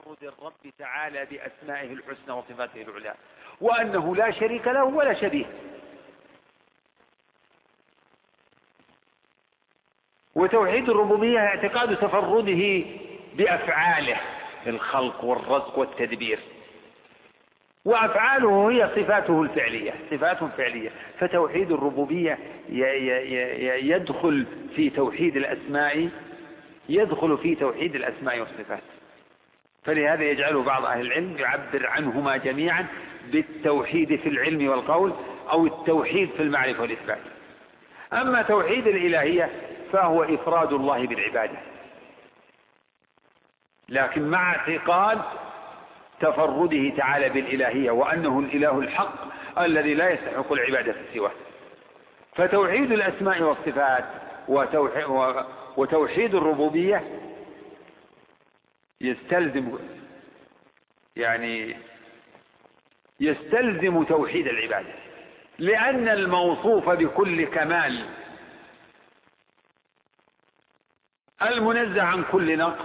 تفرد الرب تعالى بأسمائه الحسنى وصفاته العلى، وأنه لا شريك له ولا شبيه. وتوحيد الربوبية اعتقاد تفرده بأفعاله الخلق والرزق والتدبير، وأفعاله هي صفاته الفعلية، صفات فعلية. فتوحيد الربوبية يدخل في توحيد الأسماء، يدخل في توحيد الأسماء والصفات. فلهذا يجعل بعض أهل العلم يعبر عنهما جميعا بالتوحيد في العلم والقول، أو التوحيد في المعرفة والإثبات. أما توحيد الإلهية فهو إفراد الله بالعبادة، لكن مع اعتقاد تفرده تعالى بالإلهية، وأنه الإله الحق الذي لا يستحق العبادة سواه. فتوحيد الأسماء والصفات وتوحيد الربوبية يستلزم توحيد العبادة، لأن الموصوف بكل كمال المنزه عن كل نقص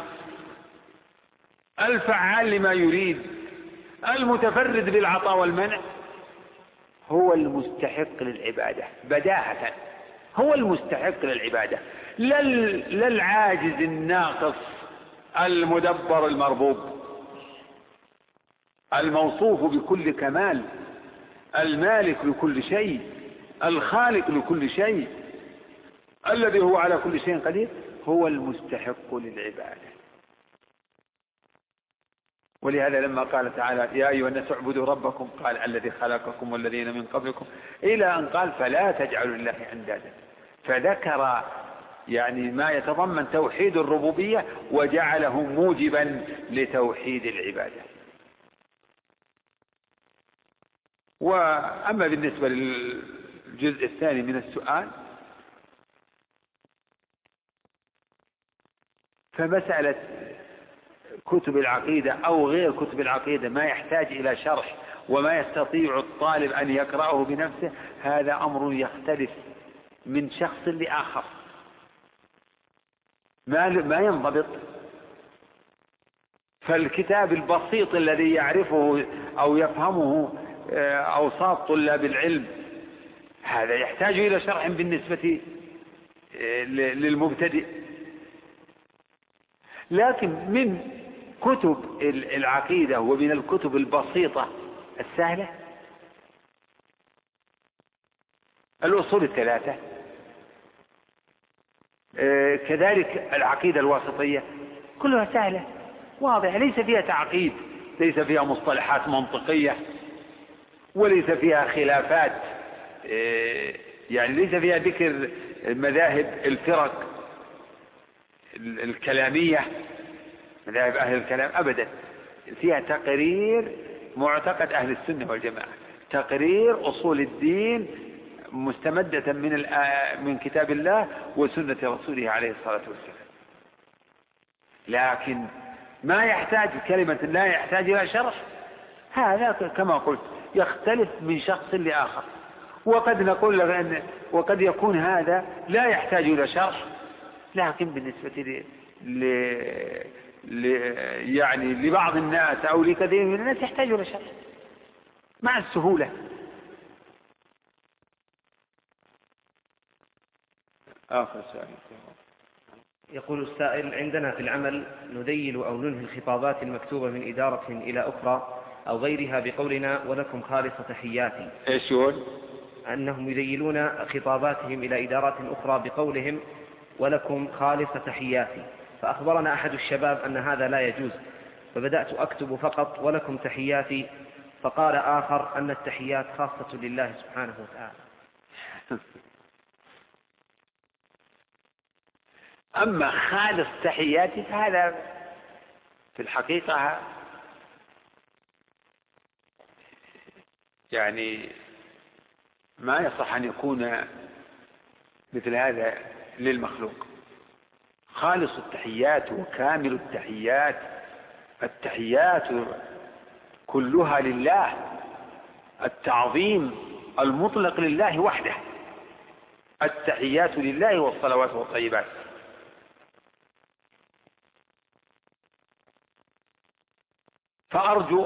الفعال لما يريد المتفرد بالعطاء والمنع هو المستحق للعبادة بداهة، هو المستحق للعبادة، لا العاجز الناقص المدبر المربوب. الموصوف بكل كمال المالك لكل شيء الخالق لكل شيء الذي هو على كل شيء قدير هو المستحق للعبادة. ولهذا لما قال تعالى يا أيها الناس اعبدوا ربكم قال الذي خلقكم والذين من قبلكم، إلى أن قال فلا تجعلوا لله أندادا، فذكر ما يتضمن توحيد الربوبية وجعله موجبا لتوحيد العبادة. وأما بالنسبة للجزء الثاني من السؤال فمسألة كتب العقيدة أو غير كتب العقيدة ما يحتاج إلى شرح وما يستطيع الطالب أن يقرأه بنفسه، هذا أمر يختلف من شخص لآخر، ما ينضبط. فالكتاب البسيط الذي يعرفه أو يفهمه أوساط طلاب العلم هذا يحتاج إلى شرح بالنسبة للمبتدئ. لكن من كتب العقيدة ومن الكتب البسيطة السهلة الأصول الثلاثة، كذلك العقيدة الواسطية، كلها سهلة واضحة، ليس فيها تعقيد، ليس فيها مصطلحات منطقية، وليس فيها خلافات، ليس فيها ذكر مذاهب الفرق الكلامية، مذاهب أهل الكلام أبدا. فيها تقرير معتقد أهل السنة والجماعة، تقرير أصول الدين مستمدة من كتاب الله وسنة رسوله عليه الصلاة والسلام. لكن ما يحتاج كلمة لا يحتاج إلى شرح، هذا كما قلت يختلف من شخص لآخر. وقد نقول وقد يكون هذا لا يحتاج إلى شرح، لكن بالنسبة لبعض الناس أو لكثير من الناس يحتاج إلى شرح مع السهولة. آخر سؤال. يقول السائل: عندنا في العمل نذيل أو ننهي الخطابات المكتوبة من إدارة إلى أخرى أو غيرها بقولنا ولكم خالص تحياتي. إيش يقول؟ أنهم يذيلون خطاباتهم إلى إدارات أخرى بقولهم ولكم خالص تحياتي، فأخبرنا أحد الشباب أن هذا لا يجوز، فبدأت أكتب فقط ولكم تحياتي، فقال آخر أن التحيات خاصة لله سبحانه وتعالى. أما خالص تحياتي فهذا في الحقيقة ما يصح أن يكون مثل هذا للمخلوق. خالص التحيات وكامل التحيات، التحيات كلها لله، التعظيم المطلق لله وحده، التحيات لله والصلوات والطيبات. فأرجو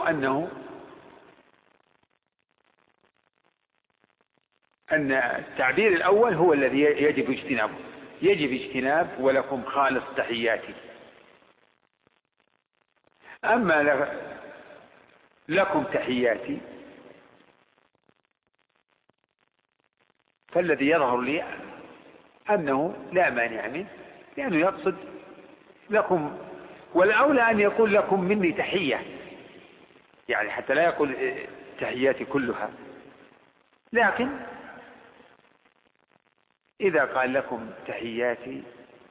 أن التعبير الأول هو الذي يجب اجتنابه، يجب اجتناب ولكم خالص تحياتي. أما لكم تحياتي فالذي يظهر لي أنه لا مانع منه، لأنه يقصد لكم، والأولى أن يقول لكم مني تحية، يعني حتى لا يقول تحياتي كلها، لكن إذا قال لكم تحياتي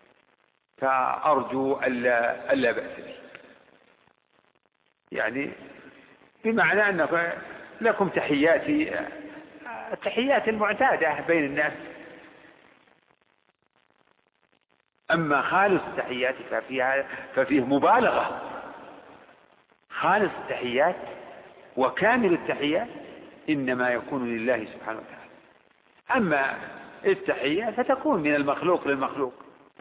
فأرجو ألا بأس به، يعني بمعنى أن لكم تحياتي، التحيات المعتادة بين الناس. أما خالص التحيات ففيه مبالغة. خالص التحيات وكامل التحيات إنما يكون لله سبحانه وتعالى، أما التحية فتكون من المخلوق للمخلوق.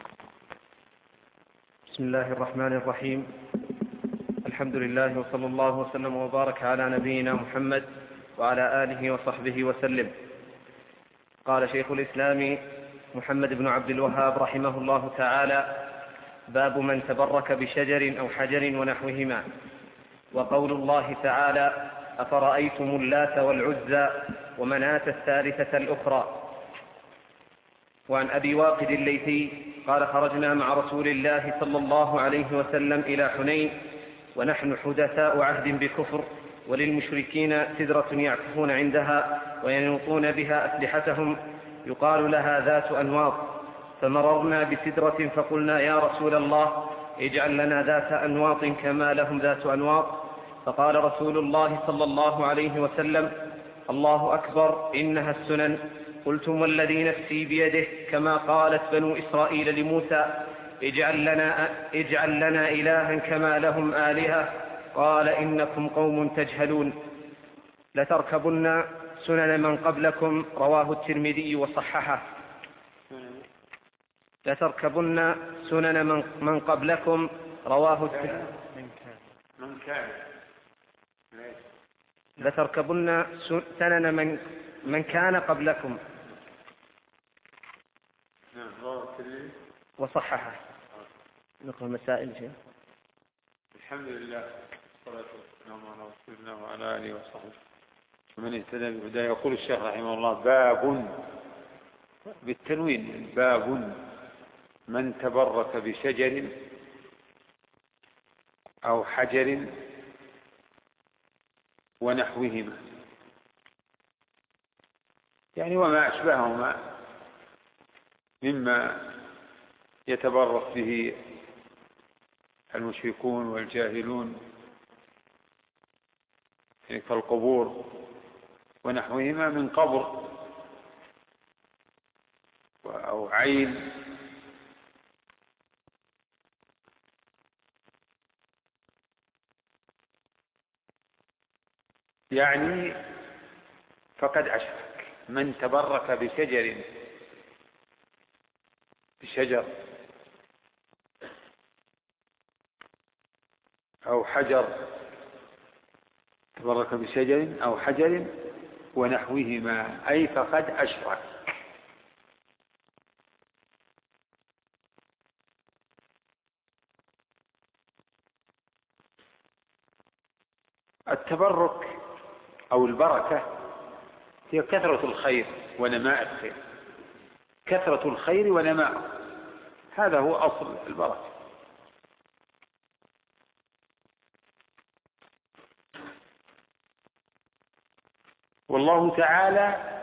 بسم الله الرحمن الرحيم. الحمد لله وصلى الله وسلم وبارك على نبينا محمد وعلى آله وصحبه وسلم. قال شيخ الإسلام محمد بن عبد الوهاب رحمه الله تعالى: باب من تبرك بشجر أو حجر ونحوهما. وقول الله تعالى: أفرأيتم اللات والعزى ومناة الثالثة الأخرى. وعن أبي واقد الليثي قال: خرجنا مع رسول الله صلى الله عليه وسلم إلى حنين ونحن حدثاء عهد بكفر، وللمشركين سدرة يعكفون عندها وينوطون بها أسلحتهم يقال لها ذات أنواط، فمررنا بسدرة فقلنا: يا رسول الله اجعل لنا ذات أنواط كما لهم ذات أنواط. فقال رسول الله صلى الله عليه وسلم: الله أكبر، إنها السنن. قلتم والذي نفسي بيده كما قالت بنو إسرائيل لموسى: اجعل لنا إلها كما لهم آلهة. قال: إنكم قوم تجهلون. لتركبن سنن من قبلكم. رواه الترمذي وصححه. لتركبن سنن من قبلكم. رواه لتركبن سنن من كان قبلكم. وصححه. نقرأ المسائل شيء. الحمد لله والصلاة والسلام على رسول الله وعلى آله وصحبه ومن اهتدى بهداه. يقول الشيخ رحمه الله: باب بالتنوين، باب من تبرك بشجر أو حجر ونحوهما، يعني وما أشبههما مما يتبرك به المشركون والجاهلون كالقبور ونحوهما من قبر أو عين يعني فقد أشرك. من تبرك بشجر أو حجر، تبرك بشجر أو حجر ونحوهما أي فقد أشرك. التبرك أو البركة هي كثرة الخير ونماء الخير، كثرة الخير ونماء، هذا هو أصل البركة. والله تعالى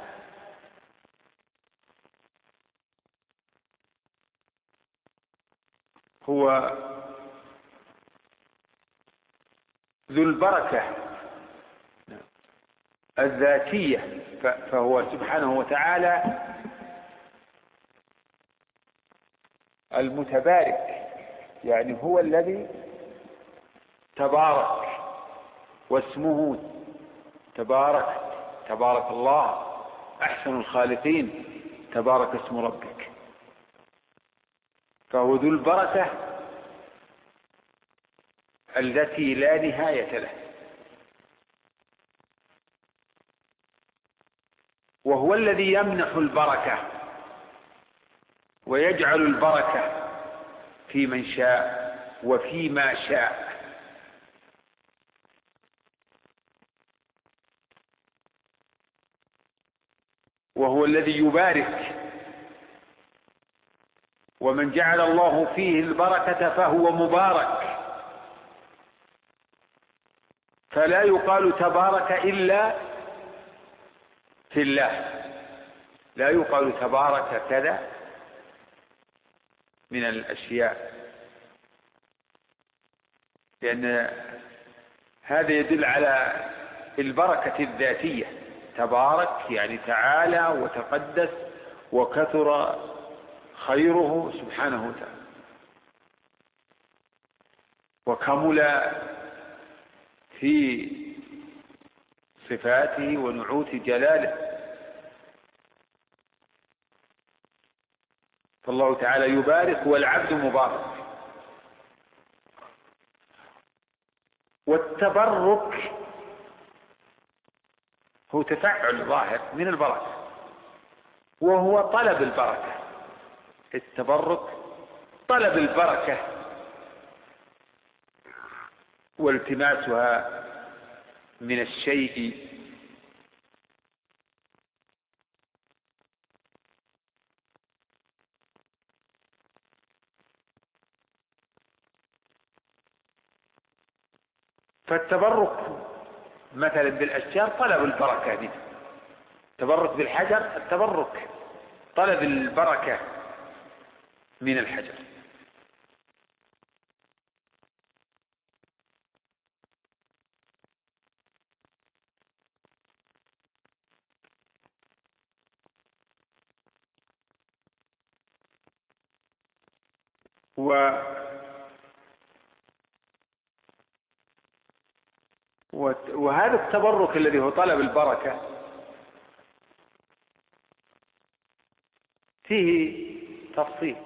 هو ذو البركة الذاتية، فهو سبحانه وتعالى المتبارك، يعني هو الذي تبارك، واسمه تبارك الله أحسن الخالقين، تبارك اسم ربك. فهو ذو البركة التي لا نهاية له، وهو الذي يمنح البركة ويجعل البركة في من شاء وفيما شاء. وهو الذي يبارك، ومن جعل الله فيه البركة فهو مبارك، فلا يقال تبارك إلا في الله، لا يقال تبارك كذا من الأشياء، لأن هذا يدل على البركة الذاتية. تبارك يعني تعالى وتقدس وكثر خيره سبحانه وتعالى، وكمل في صفاته ونعوت جلاله. فالله تعالى يبارك والعبد مبارك. والتبرك هو تفعل ظاهر من البركة، وهو طلب البركة. التبرك طلب البركة والتماسها من الشيء فالتبرك مثلا بالأشجار طلب البركة منه، التبرك بالحجر التبرك طلب البركة من الحجر. وهذا التبرك الذي هو طلب البركة فيه تفصيل.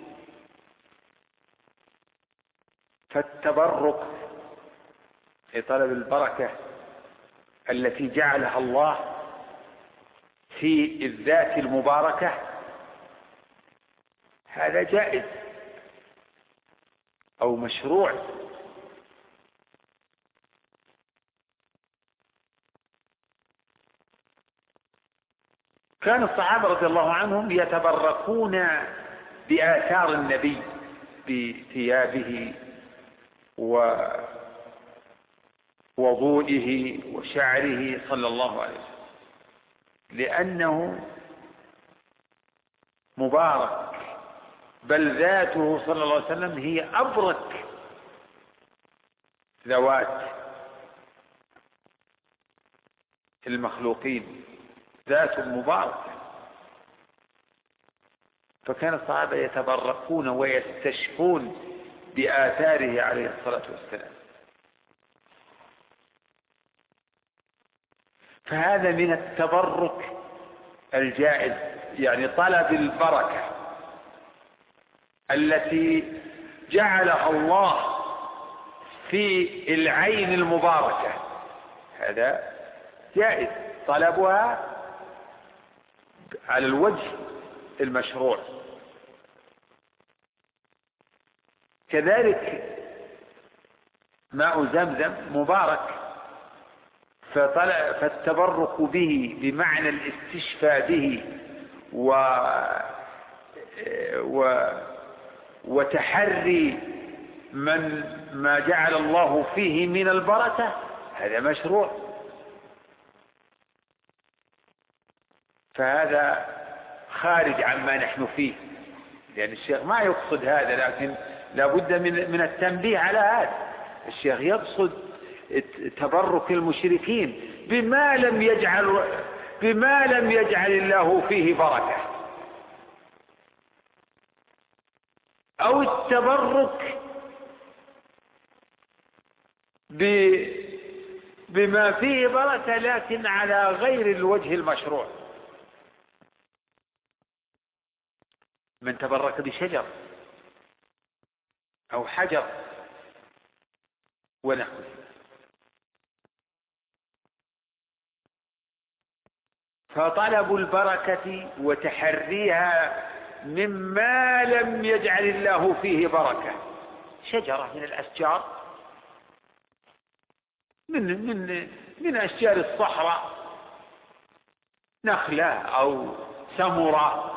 فالتبرك في طلب البركة التي جعلها الله في الذات المباركة هذا جائز أو مشروع. كان الصحابة رضي الله عنهم يتبركون بآثار النبي بثيابه ووضوئه وشعره صلى الله عليه وسلم، لأنه مبارك، بل ذاته صلى الله عليه وسلم هي أبرك ذوات المخلوقين، ذات مباركة. فكان الصحابة يتبركون ويستشفون بآثاره عليه الصلاة والسلام. فهذا من التبرك الجائز، يعني طلب البركة التي جعلها الله في العين المباركة، هذا جائز طلبها على الوجه المشروع. كذلك ماء زمزم مبارك، فالتبرك به بمعنى الاستشفاء به وتحري ما جعل الله فيه من البركة هذا مشروع. فهذا خارج عما نحن فيه، لأن الشيخ ما يقصد هذا، لكن لا بد من التنبيه على هذا. الشيخ يقصد تبرك المشركين بما لم يجعل الله فيه بركة، أو التبرك بما فيه بركة لكن على غير الوجه المشروع. من تبرك بشجر أو حجر ونحوه. فطلب البركة وتحريها مما لم يجعل الله فيه بركة، شجرة من الأشجار، من أشجار الصحراء، نخلة أو سمرة،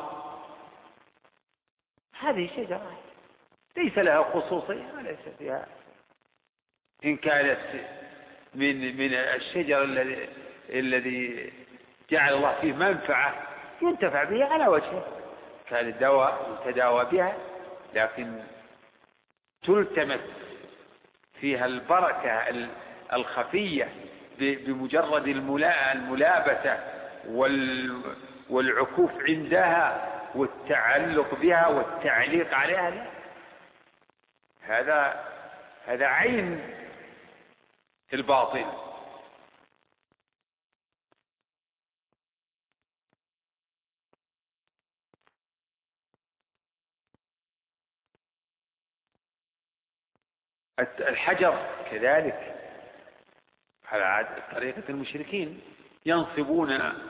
هذه شجرة ليس لها خصوصية وليس فيها، إن كانت من الشجر الذي جعل الله فيه منفعة ينتفع به على وجهه، كان الدواء يتداوى بها، لكن تلتمس فيها البركة الخفية بمجرد الملابسة والعكوف عندها والتعلق بها والتعليق عليها، هذا عين الباطل. الحجر كذلك على طريقة المشركين، ينصبون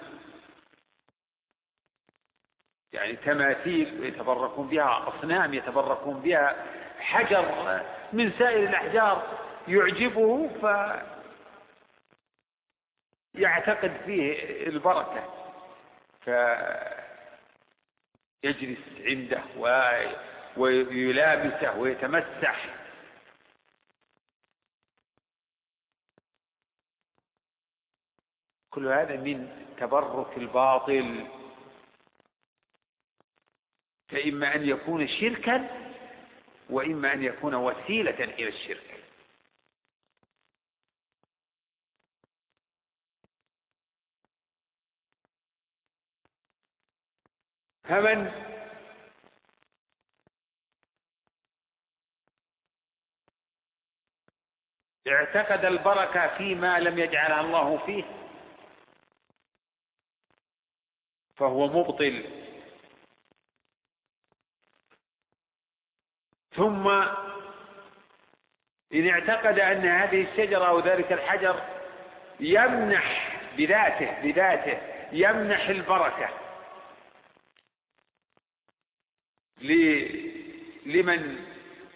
يعني تماثيل ويتبركون بها، أصنام يتبركون بها، حجر من سائر الأحجار يعجبه فيعتقد فيه البركة فيجلس عنده ويلامسه ويتمسح. كل هذا من تبرك الباطل، فإما أن يكون شركا وإما أن يكون وسيلة إلى الشرك. فمن اعتقد البركة فيما لم يجعلها الله فيه فهو مبطل، ثم إن اعتقد أن هذه الشجرة أو ذلك الحجر يمنح بذاته يمنح البركة لمن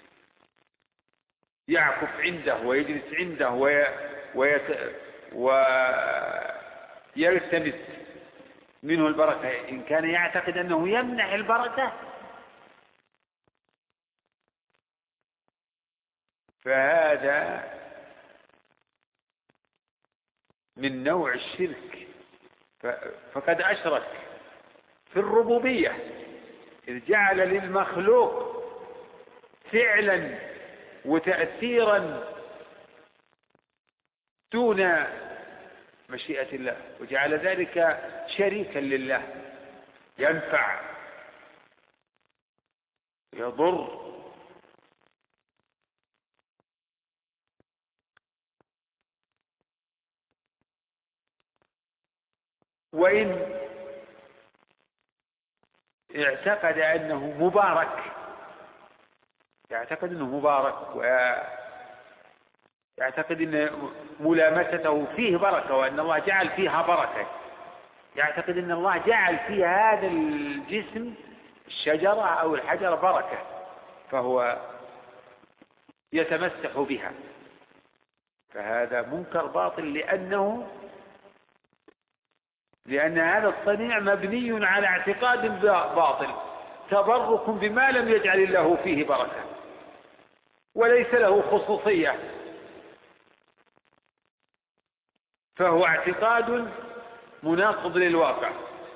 يعكف عنده ويجلس عنده ويلتمس منه البركة، إن كان يعتقد أنه يمنح البركة فهذا من نوع الشرك، فقد أشرك في الربوبية إذ جعل للمخلوق فعلا وتأثيرا دون مشيئة الله، وجعل ذلك شريكا لله، ينفع يضر. وإن اعتقد أنه مبارك، يعتقد أنه مبارك ويعتقد أن ملامسته فيه بركة وأن الله جعل فيها بركة، يعتقد أن الله جعل في هذا الجسم الشجرة أو الحجر بركة فهو يتمسح بها، فهذا منكر باطل لأن هذا الصنيع مبني على اعتقاد باطل، تبرك بما لم يجعل الله فيه بركة وليس له خصوصية، فهو اعتقاد مناقض للواقع.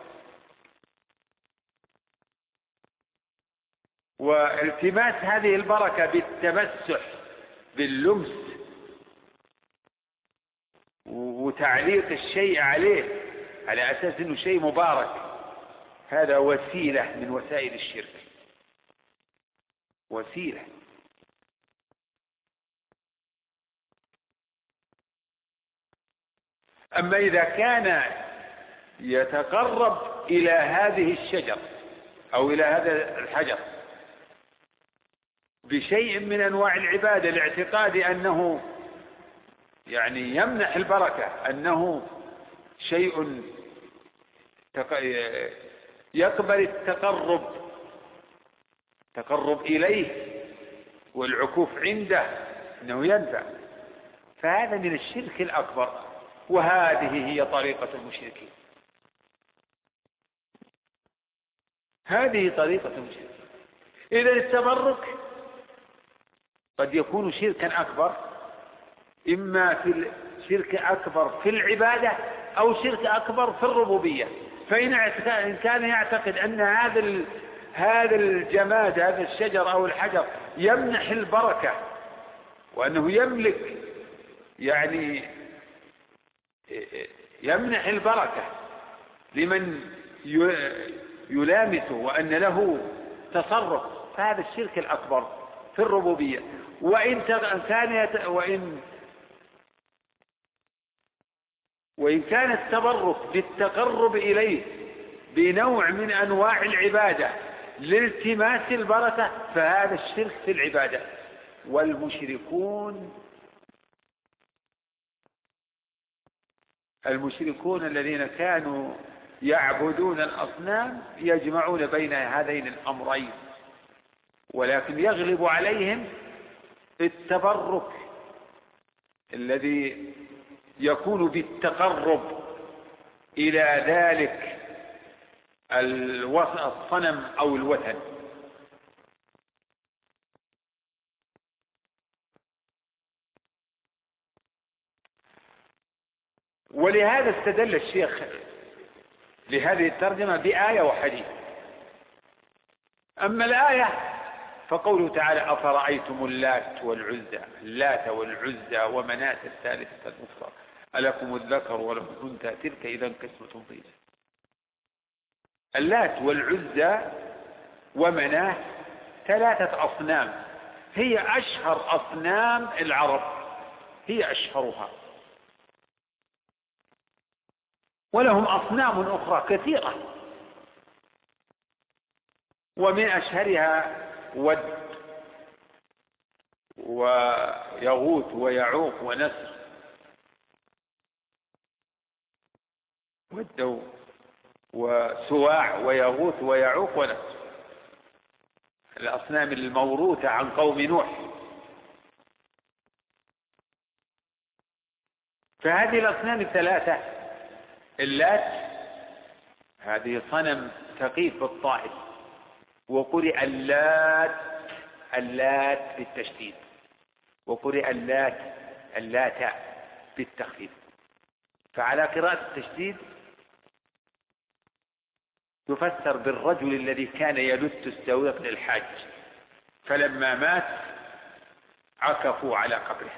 والتماس هذه البركة بالتمسح باللمس وتعليق الشيء عليه على أساس أنه شيء مبارك، هذا وسيلة من وسائل الشرك، وسيلة. أما إذا كان يتقرب إلى هذه الشجر أو إلى هذا الحجر بشيء من أنواع العبادة لاعتقاد أنه يعني يمنح البركة، أنه شيء يقبل التقرب إليه والعكوف عنده أنه ينفع، فهذا من الشرك الأكبر، وهذه هي طريقة المشركين. هذه طريقة المشركين. إذا التبرك قد يكون شركا أكبر، إما في شرك أكبر في العبادة أو شرك أكبر في الربوبية. فإن كان يعتقد أن هذا الجماد، هذا الشجر أو الحجر يمنح البركة، وأنه يملك يعني يمنح البركة لمن يلامسه، وأن له تصرف، فهذا الشرك الأكبر في الربوبية. وإن كان التبرك بالتقرب إليه بنوع من أنواع العبادة لالتماس البركة، فهذا الشرك في العبادة. المشركون الذين كانوا يعبدون الأصنام يجمعون بين هذين الأمرين، ولكن يغلب عليهم التبرك الذي يكون بالتقرب إلى ذلك الصنم أو الوثن. ولهذا استدل الشيخ لهذه الترجمة بآية وحديث. أما الآية فقوله تعالى: أفرأيتم اللات والعزى ومناة الثالثة الأخرى ألكم الذكر وله الأنثى تلك إذا قسمة ضيزى. اللات والعزى ومناة 3 أصنام، هي أشهر أصنام العرب، هي أشهرها، ولهم أصنام أخرى كثيرة، ومن أشهرها ود ويغوث ويعوق ونسر. ود وسواع ويغوث ويعوق ونسر، الأصنام الموروثة عن قوم نوح. فهذه الأصنام 3: اللات، هذه صنم ثقيف في الطائف، وقرئ اللات بالتشديد، وقرئ اللات بالتخفيف. فعلى قراءة التشديد يفسر بالرجل الذي كان يلت السويق للحاج، فلما مات عكفوا على قبره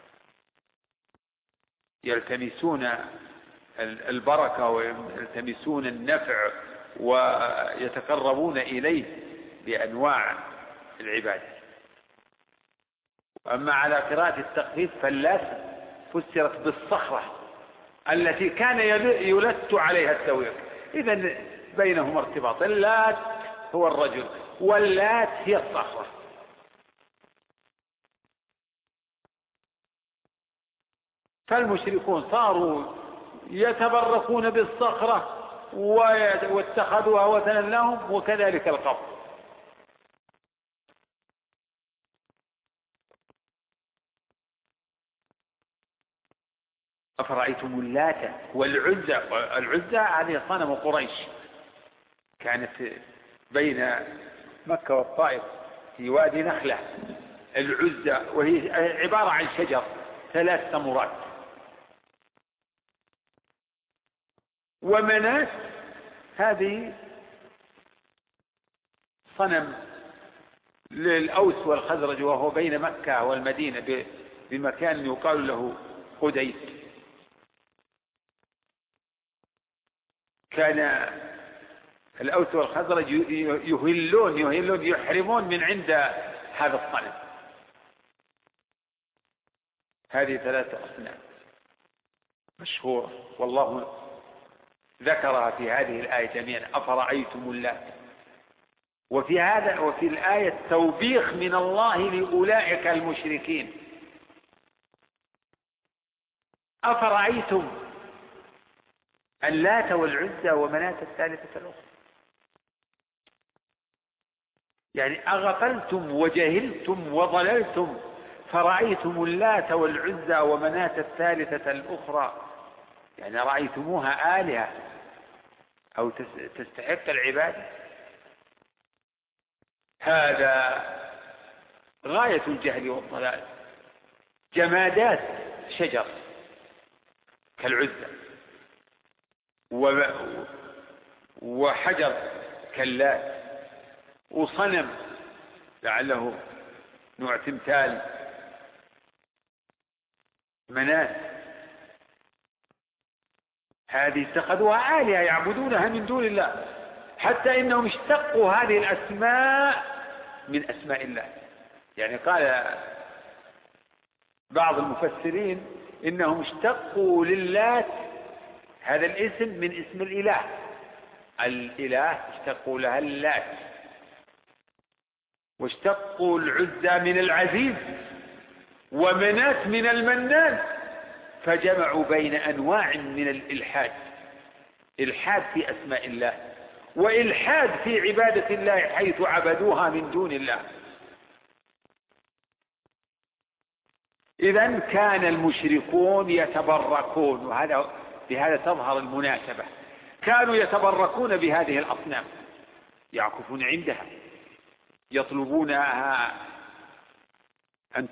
يلتمسون البركة ويلتمسون النفع ويتقربون إليه بأنواع العبادة. أما على قراءة التخفيف فاللات فسرت بالصخرة التي كان يلت عليها السويق. إذن بينهما ارتباط، اللات هو الرجل واللات هي الصخرة. فالمشركون صاروا يتبركون بالصخرة واتخذوها وثنا لهم، وكذلك القبر. أفرأيتم اللات والعزى. العزى هذه صنم قريش، كانت بين مكة والطائف في وادي نخلة العزى، وهي عبارة عن شجر 3 ثمرات. ومناة هذه صنم للأوس والخزرج، وهو بين مكة والمدينة بمكان يقال له قديد. كان الأوس والخزرج يهلون يحرمون من عند هذا الصنم. هذه 3 أصنام مشهورة، والله ذكرها في هذه الآية جميعا: أفرأيتم اللات. وفي الآية توبيخ من الله لأولئك المشركين: أفرأيتم اللات والعزى ومناة الثالثة الأخرى. يعني أغفلتم وجهلتم وضللتم فرأيتم اللات والعزى ومناة الثالثة الأخرى، يعني رأيتموها آلهة أو تستحق العبادة. هذا غاية الجهل والضلال. جمادات شجر كالعزى وحجر كاللات وصنم لعله نوع تمثال مناة، هذه اتخذوها آلهة يعبدونها من دون الله، حتى إنهم اشتقوا هذه الأسماء من أسماء الله. يعني قال بعض المفسرين إنهم اشتقوا للات هذا الاسم من اسم الإله، الإله اشتقوا لها اللات، واشتقوا العزى من العزيز ومناة من المنان، فجمعوا بين أنواع من الإلحاد، إلحاد في أسماء الله وإلحاد في عبادة الله حيث عبدوها من دون الله. إذن كان المشركون يتبركون، بهذا تظهر المناسبة، كانوا يتبركون بهذه الأصنام، يعكفون عندها، يطلبونها أن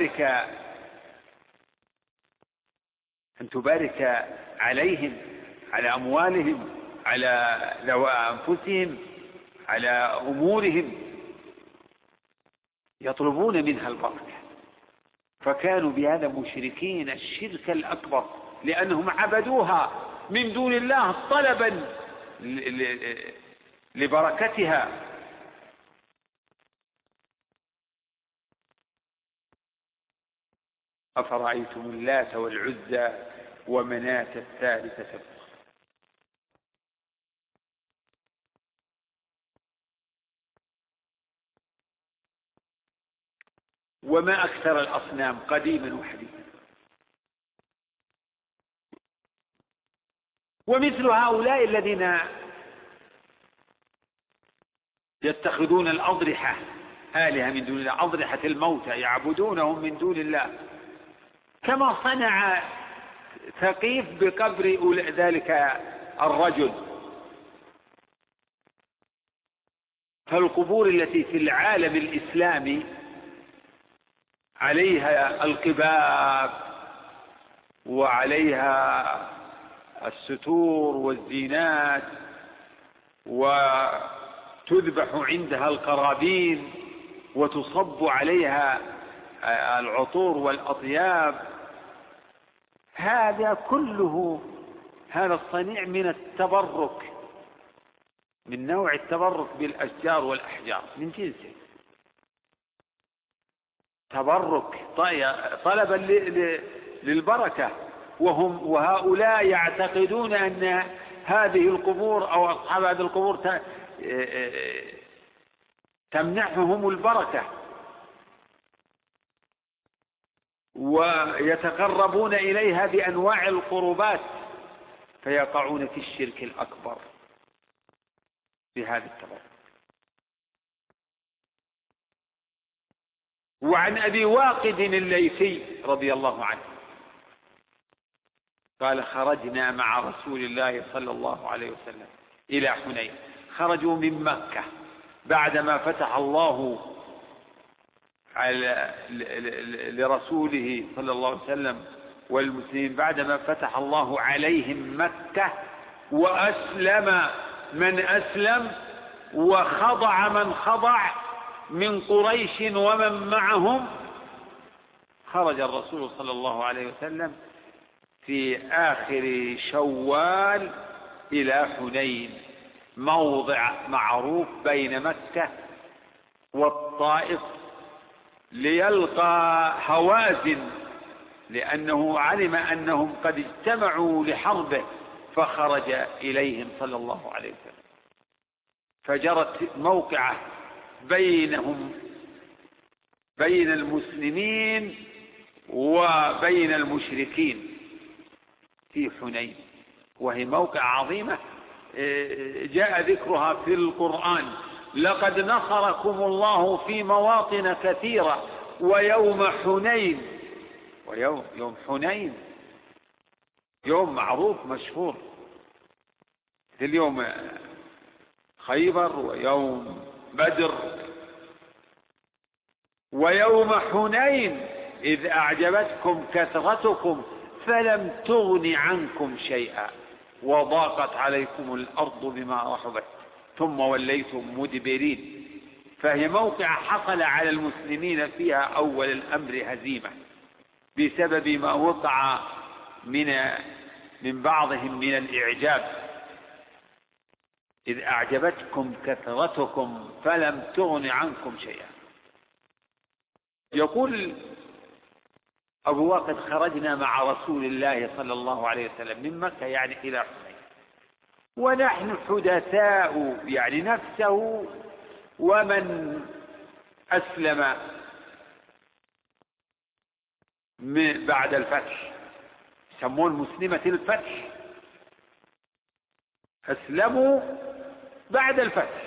تبارك عليهم، على أموالهم، على أنفسهم، على أمورهم، يطلبون منها البركة. فكانوا بهذا مشركين الشرك الأكبر، لأنهم عبدوها من دون الله طلبا لبركتها. أفرأيتم اللات والعزى ومناة الثالثة الأخرى. وما أكثر الأصنام قديما وحديثا. ومثل هؤلاء الذين يتخذون الأضرحة آلهة من دون الله، أضرحة الموتى يعبدونهم من دون الله، كما صنع ثقيف بقبر ذلك الرجل. فالقبور التي في العالم الإسلامي عليها القباب وعليها الستور والزينات، وتذبح عندها القرابين وتصب عليها العطور والأطياب، هذا كله هذا الصنيع من التبرك، من نوع التبرك بالأشجار والأحجار، من جنسه تبرك طلبا للبركة. وهؤلاء يعتقدون أن هذه القبور أو أصحاب هذه القبور تمنحهم البركة، ويتقربون إليها بأنواع القربات، فيقعون في الشرك الأكبر بهذا التبرك. وعن أبي واقد الليثي رضي الله عنه قال: خرجنا مع رسول الله صلى الله عليه وسلم إلى حنين. خرجوا من مكة بعدما فتح الله لرسوله صلى الله عليه وسلم والمسلمين، بعدما فتح الله عليهم مكة، وأسلم من أسلم وخضع من خضع من قريش ومن معهم. خرج الرسول صلى الله عليه وسلم في آخر شوال إلى حنين، موضع معروف بين مكة والطائف، ليلقى هوازن، لأنه علم أنهم قد اجتمعوا لحربه، فخرج إليهم صلى الله عليه وسلم. فجرت موقعة بينهم، بين المسلمين وبين المشركين في حنين. وهي موقع عظيمة جاء ذكرها في القرآن: لقد نصركم الله في مواطن كثيرة ويوم حنين. يوم حنين يوم معروف مشهور، مثل يوم خيبر ويوم بدر. ويوم حنين إذ أعجبتكم كثرتكم فلم تغن عنكم شيئا وضاقت عليكم الأرض بما رحبت ثم وليتم مدبرين. فهي موقع حصل على المسلمين فيها أول الأمر هزيمة بسبب ما وقع من بعضهم من الإعجاب. إذ أعجبتكم كثرتكم فلم تغن عنكم شيئا. يقول أبو واقد: خرجنا مع رسول الله صلى الله عليه وسلم من مكة يعني إلى حنين ونحن حدثاء، يعني نفسه ومن أسلم بعد الفتح، يسمون مسلمة الفتح، أسلموا بعد الفتح.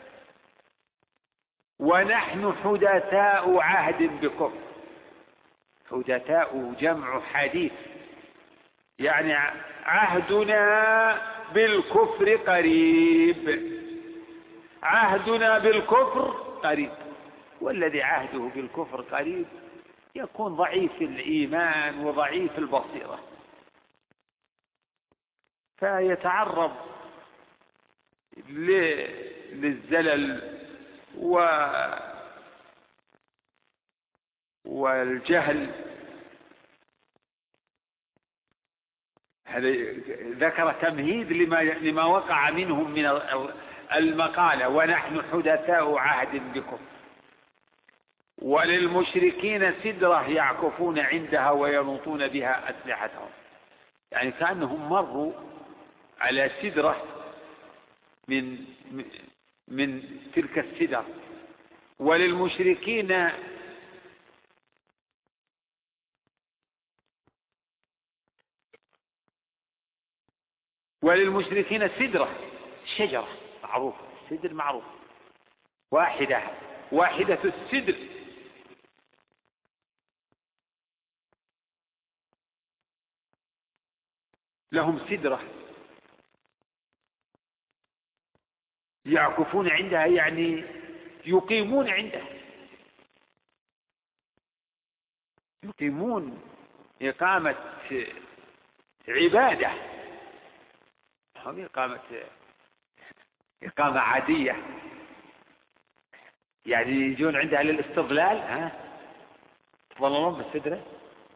ونحن حدثاء عهد بكفر. حدثاء جمع حديث، يعني عهدنا بالكفر قريب، عهدنا بالكفر قريب. والذي عهده بالكفر قريب يكون ضعيف الإيمان وضعيف البصيرة، فيتعرض للزلل والجهل. ذكر تمهيد لما وقع منهم من المقالة: ونحن حدثاء عهد بكم. وللمشركين سدرة يعكفون عندها وينوطون بها أسلحتهم، يعني كأنهم مروا على سدرة من تلك السدر. وللمشركين سدرة، شجرة معروفة، السدر معروف، واحدة السدر. لهم سدرة يعكفون عندها، يعني يقيمون عندها، يقيمون إقامة عبادة، هم إقامة عادية، يعني يجون عندها للاستظلال. تظللون بالسدرة؟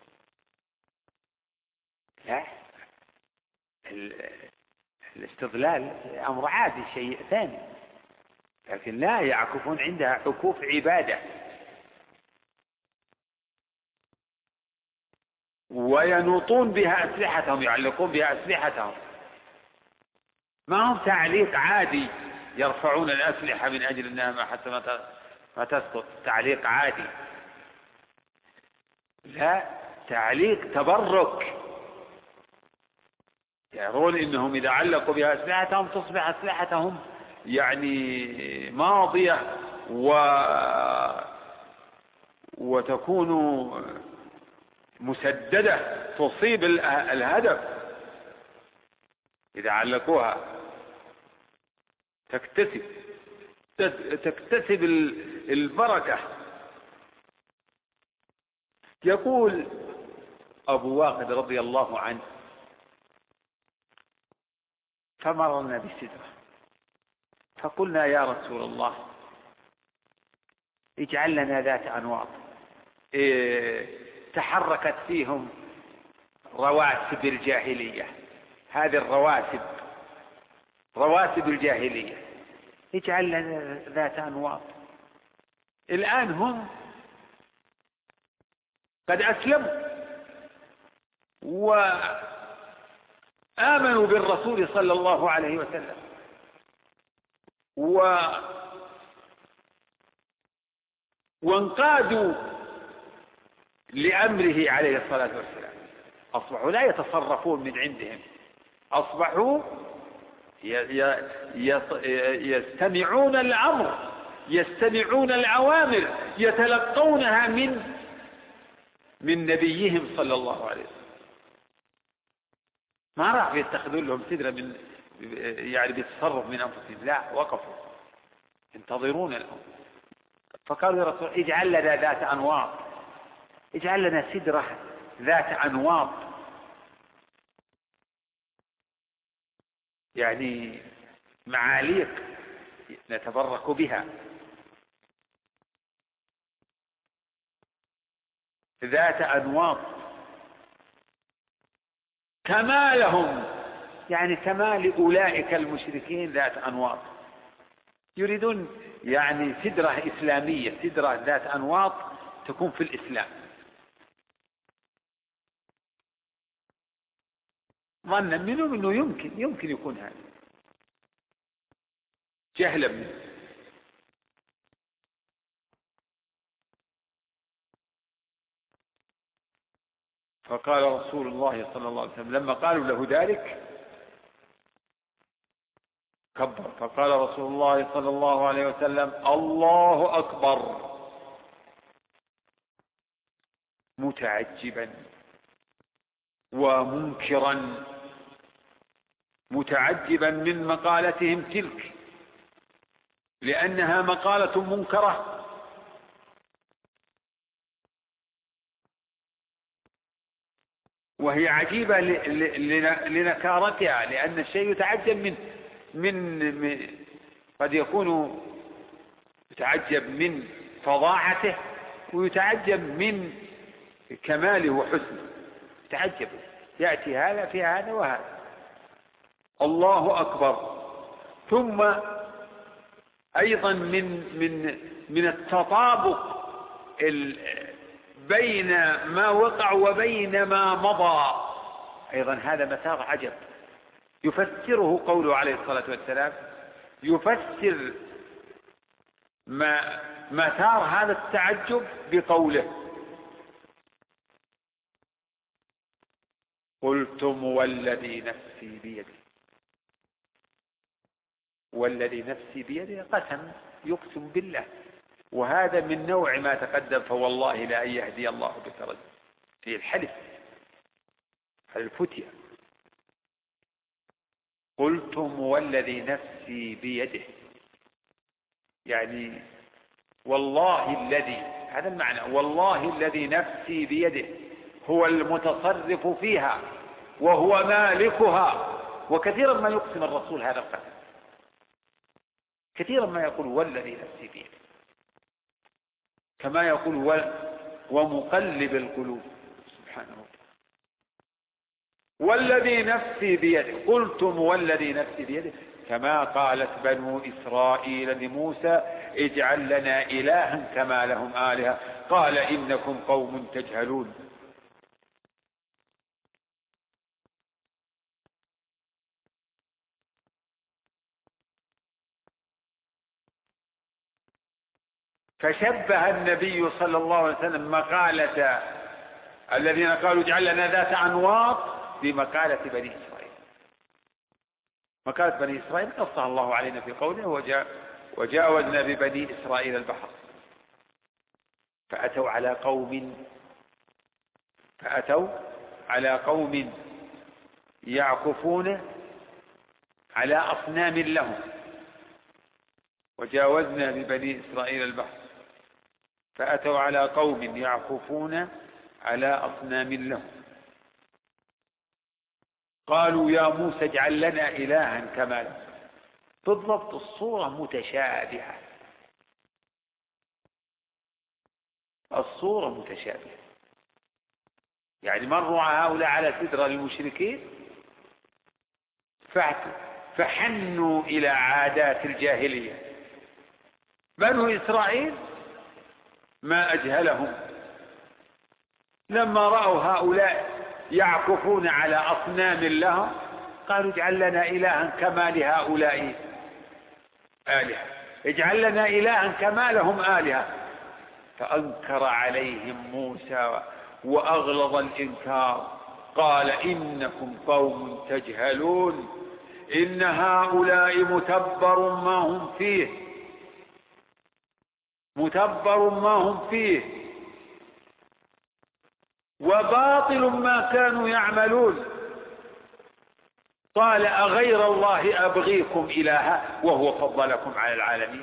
لا، الاستظلال أمر عادي، شيء ثاني، لكن لا، يعكفون عندها عكوف عبادة. وينوطون بها أسلحتهم، يعلقون بها أسلحتهم، ما هم تعليق عادي يرفعون الأسلحة من أجل أنها حتى ما تسقط، تعليق عادي، لا، تعليق تبرك. يرون إنهم إذا علقوا بها أسلحتهم تصبح أسلحتهم يعني ماضية وتكون مسددة تصيب الهدف. إذا علقوها تكتسب البركة. يقول أبو واقد رضي الله عنه: فمررنا بسدرة فقلنا: يا رسول الله اجعل لنا ذات أنواط تحركت فيهم رواسب الجاهلية، هذه رواسب الجاهلية، اجعل لنا ذات أنواط. الآن هم قد أسلموا وآمنوا بالرسول صلى الله عليه وسلم وانقادوا لأمره عليه الصلاة والسلام، أصبحوا لا يتصرفون من عندهم، أصبحوا يستمعون الأمر، يستمعون الأوامر، يتلقونها من نبيهم صلى الله عليه وسلم. ما راح يتخذون لهم سدرة يعني بيتصرف من أنفسهم، لا، وقفوا ينتظرون الأمر. فقالوا يا رسول اجعل لنا ذات أنواط، اجعل لنا سدرة ذات أنواط، يعني معاليق نتبرك بها، ذات أنواط كما لهم، يعني كما لأولئك المشركين ذات أنواط. يريدون يعني سدرة إسلامية، سدرة ذات أنواط تكون في الإسلام. ظنا منهم أنه يمكن يكون هذا، جهلا منه. فقال رسول الله صلى الله عليه وسلم لما قالوا له ذلك كبر، فقال رسول الله صلى الله عليه وسلم الله أكبر، متعجبا ومنكرا، متعجبا من مقالتهم تلك لأنها مقالة منكرة، وهي عجيبة لنكارتها، لأن الشيء يتعجب من قد يكون يتعجب من فظاعته، ويتعجب من كماله وحسنه، يتعجب يأتي هذا في هذا وهذا. الله أكبر. ثم أيضا من التطابق بين ما وقع وبين ما مضى، أيضا هذا مسار عجب يفسره قوله عليه الصلاة والسلام، يفسر مسار هذا التعجب بقوله قلتم والذي نفسي بيده. والذي نفسي بيده قسم، يقسم بالله، وهذا من نوع ما تقدم، فوالله لا أن يهدي الله بك رجلا، في الحلف الفتية. قلتم والذي نفسي بيده، يعني والله الذي، هذا المعنى، والله الذي نفسي بيده هو المتصرف فيها وهو مالكها. وكثيرا ما يقسم الرسول هذا القسم، كثيرا ما يقول والذي نفسي بيده، كما يقول ومقلب القلوب سبحانه وتعالى. والذي نفسي بيده، قلتم والذي نفسي بيده، كما قالت بنو إسرائيل لموسى اجعل لنا إلها كما لهم آلهة قال إنكم قوم تجهلون. فشبه النبي صلى الله عليه وسلم مقالة الذين قالوا اجعل لنا ذات أنواط بمقالة بني إسرائيل. مقالة بني إسرائيل قصها الله علينا في قوله وجاوزنا ببني إسرائيل البحر فأتوا على قوم يعكفون على أصنام لهم. وجاوزنا ببني إسرائيل البحر فأتوا على قوم يعكفون على أصنام لهم قالوا يا موسى اجعل لنا إلها كما لهم. بالضبط الصورة متشابهة، الصورة متشابهة، يعني مروا هؤلاء على سدرة المشركين فحنوا إلى عادات الجاهلية. بنو إسرائيل ما أجهلهم لما رأوا هؤلاء يعكفون على أصنام لهم قالوا اجعل لنا إلها كما لهؤلاء آلهة، اجعل لنا إلها كما لهم آلهة. فأنكر عليهم موسى وأغلظ الإنكار قال إنكم قوم تجهلون إن هؤلاء متبر ما هم فيه، متبر ما هم فيه وباطل ما كانوا يعملون. قال أغير الله أبغيكم إلها وهو فضلكم على العالمين.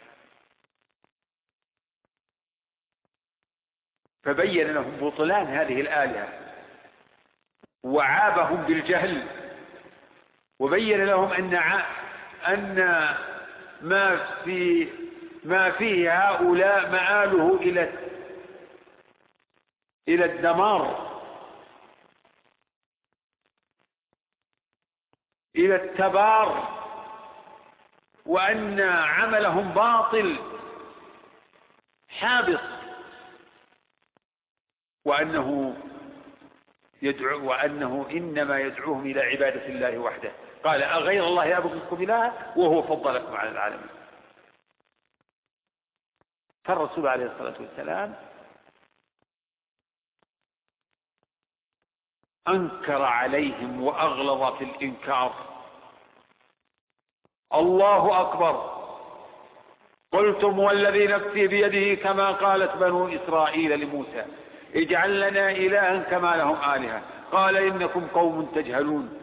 فبين لهم بطلان هذه الآلهة وعابهم بالجهل، وبين لهم أن ما فيه هؤلاء مآله إلى الدمار، إلى التبار، وأن عملهم باطل حابط، وأنه إنما يدعوهم إلى عبادة الله وحده. قال أغير الله أبغيكم إلها وهو فضلكم على العالمين. فالرسول عليه الصلاة والسلام أنكر عليهم وأغلظ في الإنكار. الله أكبر. قلتم والذي نفسي بيده كما قالت بنو إسرائيل لموسى اجعل لنا إلها كما لهم آلهة قال إنكم قوم تجهلون.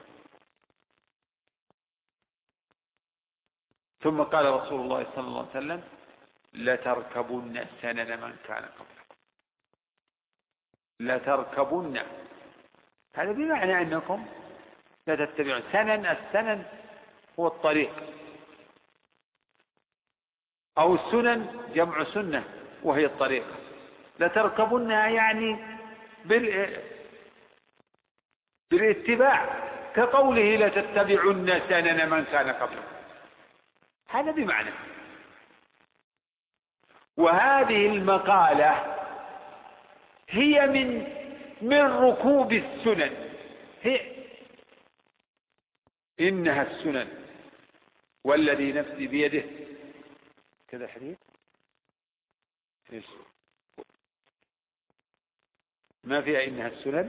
ثم قال رسول الله صلى الله عليه وسلم لتركبن سنن من كان قبلكم، لتركبن، هذا بمعنى أنكم لا تتبعون سنن. السنن هو الطريق، أو السنن جمع سنة وهي الطريقة. لتركبنها يعني بالاتباع، كقوله لتتبعن سنن من كان قبلكم، هذا بمعنى. وهذه المقالة هي من ركوب السنن، هي إنها السنن والذي نفسي بيده. كذا الحديث إيش ما فيها إنها السنن؟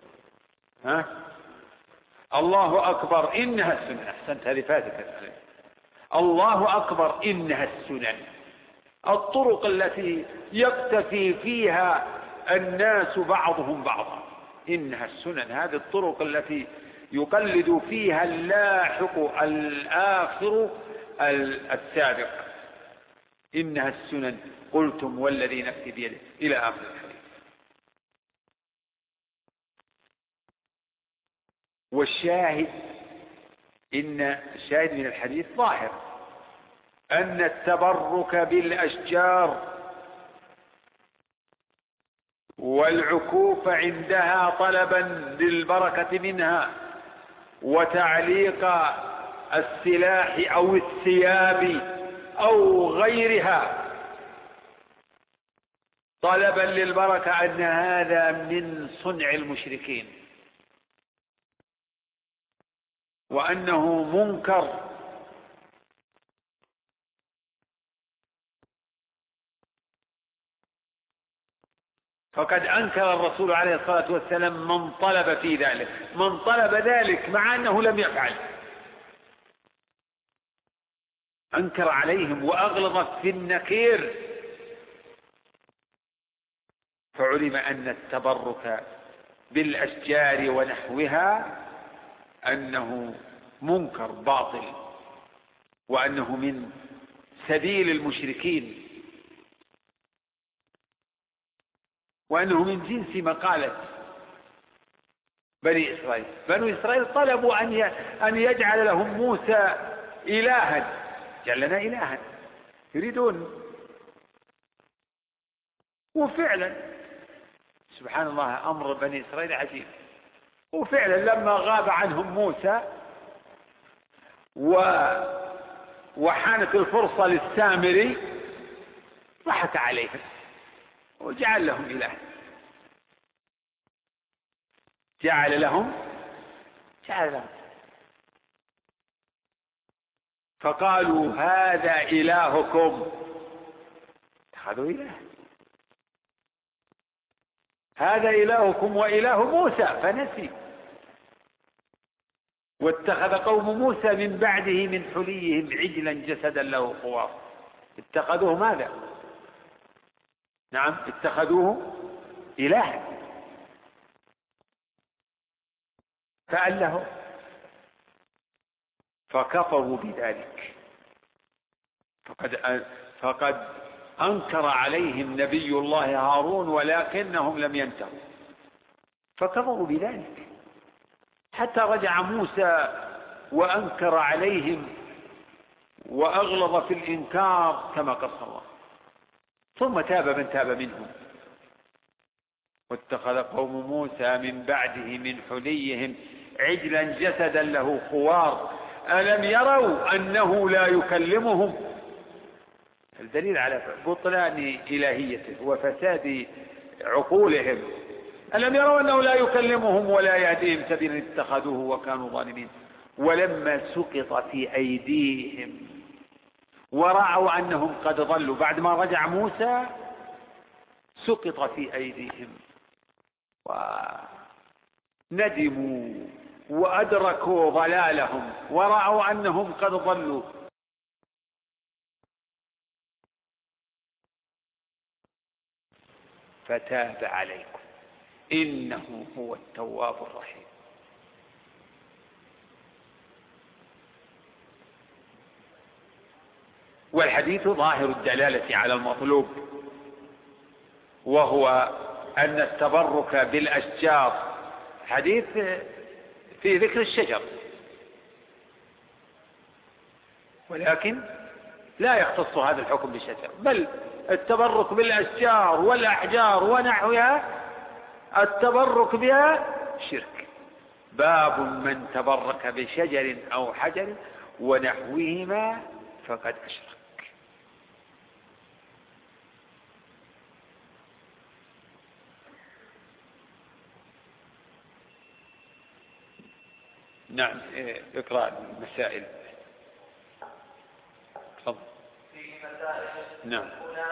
الله أكبر إنها السنن. أحسنت، هذه فاتك. الله أكبر إنها السنن، الطرق التي يقتفي فيها الناس بعضهم بعضا. إنها السنن، هذه الطرق التي يقلد فيها اللاحق الآخر السابق. إنها السنن قلتم والذي نفسي بيده إلى آخر الحديث. والشاهد الشاهد من الحديث ظاهر أن التبرك بالأشجار والعكوف عندها طلبا للبركة منها وتعليق السلاح أو الثياب أو غيرها طلبا للبركة، أن هذا من صنع المشركين وأنه منكر. فقد أنكر الرسول عليه الصلاة والسلام من طلب في ذلك، من طلب ذلك مع أنه لم يفعل، أنكر عليهم وأغلظ في النكير. فعلم أن التبرك بالأشجار ونحوها أنه منكر باطل، وأنه من سبيل المشركين، وأنه من جنس مقالة بني إسرائيل. بنو إسرائيل طلبوا أن يجعل لهم موسى إلها، جعل لنا إلها، يريدون. وفعلا سبحان الله أمر بني إسرائيل عجيب. وفعلا لما غاب عنهم موسى وحانت الفرصة للسامري ضحك عليهم وجعل لهم إله، جعل لهم فقالوا هذا إلهكم، اتخذوا إله، هذا إلهكم وإله موسى فنسي. واتخذ قوم موسى من بعده من حليهم عجلا جسدا له خوار. اتخذوه ماذا؟ نعم، اتخذوه إلها فأله، فكفروا بذلك. فقد أنكر عليهم نبي الله هارون ولكنهم لم ينتهوا فكفروا بذلك، حتى رجع موسى وأنكر عليهم وأغلظ في الإنكار كما قص الله، ثم تاب من تاب منهم. واتخذ قوم موسى من بعده من حليهم عجلا جسدا له خوار ألم يروا أنه لا يكلمهم. الدليل على بطلان إلهيته وفساد عقولهم. ألم يروا أنه لا يكلمهم ولا يهديهم سبيلا اتخذوه وكانوا ظالمين. ولما سقط في أيديهم ورأوا أنهم قد ضلوا، بعد ما رجع موسى سقط في أيديهم وندموا وأدركوا ضلالهم ورأوا أنهم قد ضلوا فتاب عليكم إنه هو التواب الرحيم. والحديث ظاهر الدلالة على المطلوب، وهو أن التبرك بالأشجار حديث في ذكر الشجر، ولكن لا يختص هذا الحكم بالشجر، بل التبرك بالأشجار والأحجار ونحوها التبرك بها شرك. باب من تبرك بشجر أو حجر ونحوهما فقد أشرك. نعم، اقرأ المسائل. تفضل. نعم.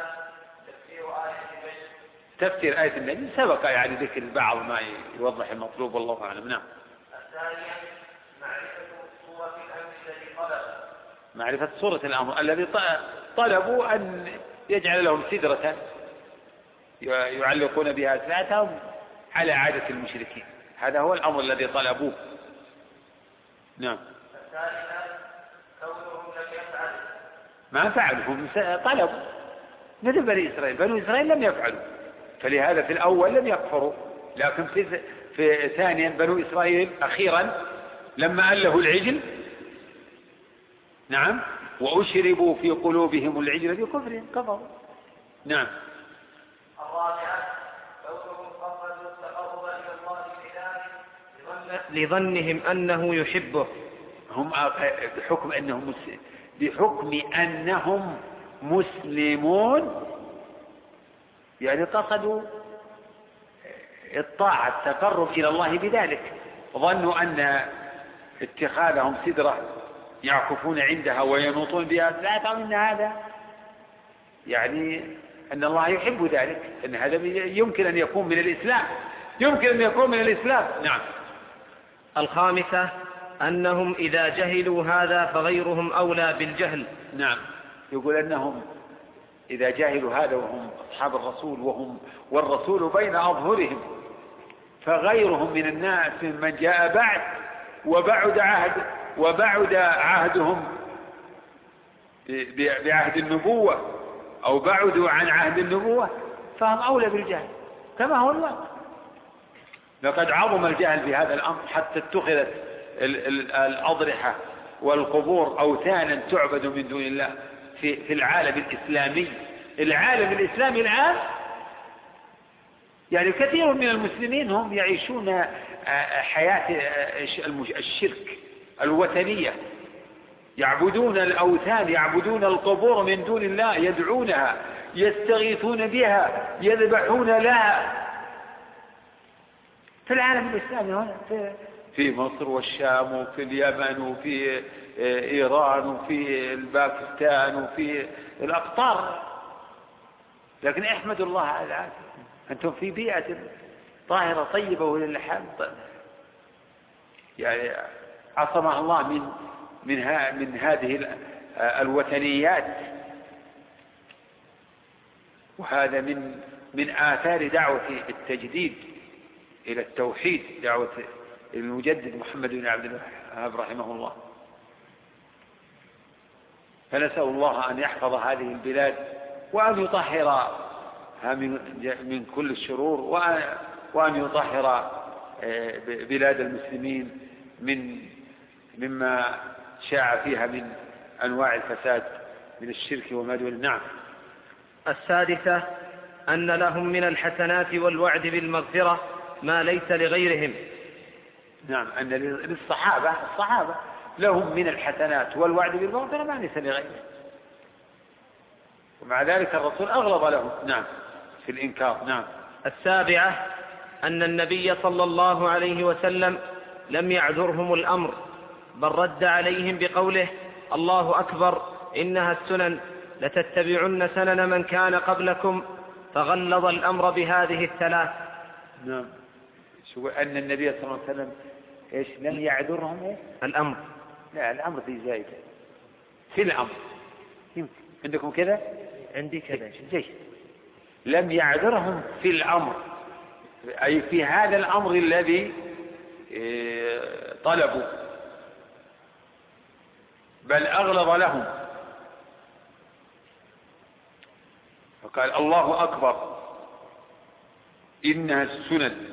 تفسير آية النجم سبق يعني ذكر بعض ما يوضح المطلوب والله أعلم. نعم. الثانية معرفة صورة الأمر الذي طلب. معرفة صورة الأمر الذي طلبوا أن يجعل لهم سدرة يعلقون بها أسلحتهم على عادة المشركين، هذا هو الأمر الذي طلبوه. نعم. الثالثة كونهم لم يفعلوا. ما فعلوا، هم طلبوا مثل بني إسرائيل. بني إسرائيل لم يفعلوا، فلهذا في الأول لم يكفروا، لكن في ثانيا بنو إسرائيل أخيرا لما ألهوا العجل، نعم، وأشربوا في قلوبهم العجل بكفرهم كفروا. نعم. الرابعة كونهم قصدوا التقرب إلى الله بذلك لظنهم أنه يحبه. هم بحكم أنهم مسلمون، يعني قصدوا الطاعة التقرب إلى الله بذلك، ظنوا أن اتخاذهم سدرة يعكفون عندها وينوطون بها أسلحتهم إن هذا يعني أن الله يحب ذلك، أن هذا يمكن أن يكون من الإسلام، يمكن أن يكون من الإسلام. نعم. الخامسة أنهم إذا جهلوا هذا فغيرهم أولى بالجهل. نعم، يقول أنهم إذا جاهلوا هذا وهم أصحاب الرسول والرسول بين أظهرهم، فغيرهم من الناس من جاء بعد وبعد عهدهم بعهد النبوة أو بعدوا عن عهد النبوة، فهم أولى بالجهل كما هو الواقع. لقد عظم الجهل في هذا الأمر حتى اتخذت الأضرحة والقبور أوثانا تعبد من دون الله في العالم الإسلامي. العالم الإسلامي الآن يعني كثير من المسلمين هم يعيشون حياة الشرك الوثنية، يعبدون الأوثان، يعبدون القبور من دون الله، يدعونها، يستغيثون بها، يذبحون لها. في العالم الإسلامي هنا في مصر والشام وفي اليمن وفي إيران وفي الباكستان وفي الأقطار، لكن احمدوا الله على العافية، أنتم في بيئة طاهرة طيبة وللحام يعني عصمها الله من هذه الوثنيات. وهذا من آثار دعوة التجديد إلى التوحيد، دعوة المجدد محمد بن عبد الوهاب رحمه الله. فنسأل الله أن يحفظ هذه البلاد وأن يطهرها من كل الشرور، وأن يطهر بلاد المسلمين مما شاع فيها من أنواع الفساد من الشرك وما دون. نعم. السادسة أن لهم من الحسنات والوعد بالمغفرة ما ليس لغيرهم. نعم، أن للصحابة لهم من الحسنات والوعد بالمغفرة ما ليس لغيرهم، ومع ذلك الرسول أغلظ لهم نعم في الإنكار. نعم. السابعة أن النبي صلى الله عليه وسلم لم يعذرهم الأمر، بل رد عليهم بقوله: الله أكبر، إنها السنن، لتتبعن سنن من كان قبلكم، فغلظ الأمر بهذه الثلاث. نعم. شو أن النبي صلى الله عليه وسلم إيش لم يعذرهم إيش؟ الأمر. لا، الأمر في زايد في الأمر. عندكم كذا؟ عندي كذا. جيش. لم يعذرهم في الأمر، أي في هذا الأمر الذي طلبوا، بل أغلظ لهم، فقال: الله أكبر، إنها السنن.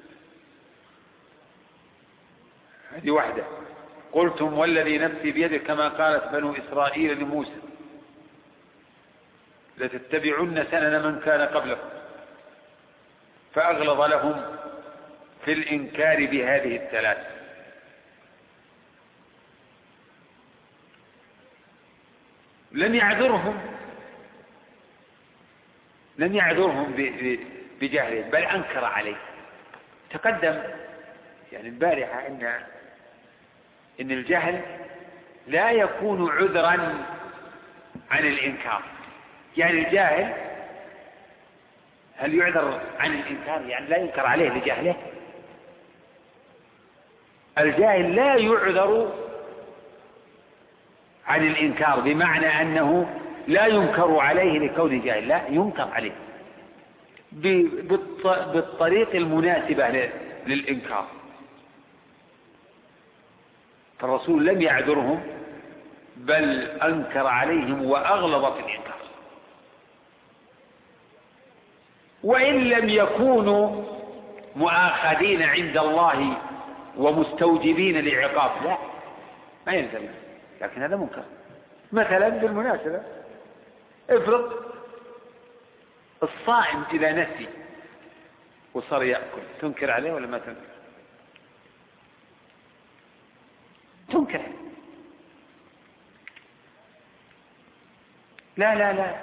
هذه واحدة. قلتم والذي نفسي بيده كما قالت بنو إسرائيل لموسى: لتتبعن سنن من كان قبلكم. فأغلظ لهم في الإنكار بهذه الثلاث. لم يعذرهم بجهله، بل أنكر عليه. تقدم يعني البارحة إن الجهل لا يكون عذرا عن الإنكار. يعني الجاهل هل يعذر عن الإنكار؟ يعني لا ينكر عليه لجهله. الجاهل لا يعذر عن الإنكار، بمعنى أنه لا ينكر عليه لكون جاهل، لا ينكر عليه بالطريق المناسبة للإنكار. فالرسول لم يعذرهم، بل أنكر عليهم وأغلظ في الإنكار. وإن لم يكونوا مؤاخذين عند الله ومستوجبين لعقاب، لا، ما يلزم، لكن هذا منكر. مثلا بالمناسبة، افرض الصائم إذا نسي وصار يأكل، تنكر عليه ولا ما تنكر؟ تنكر. لا لا لا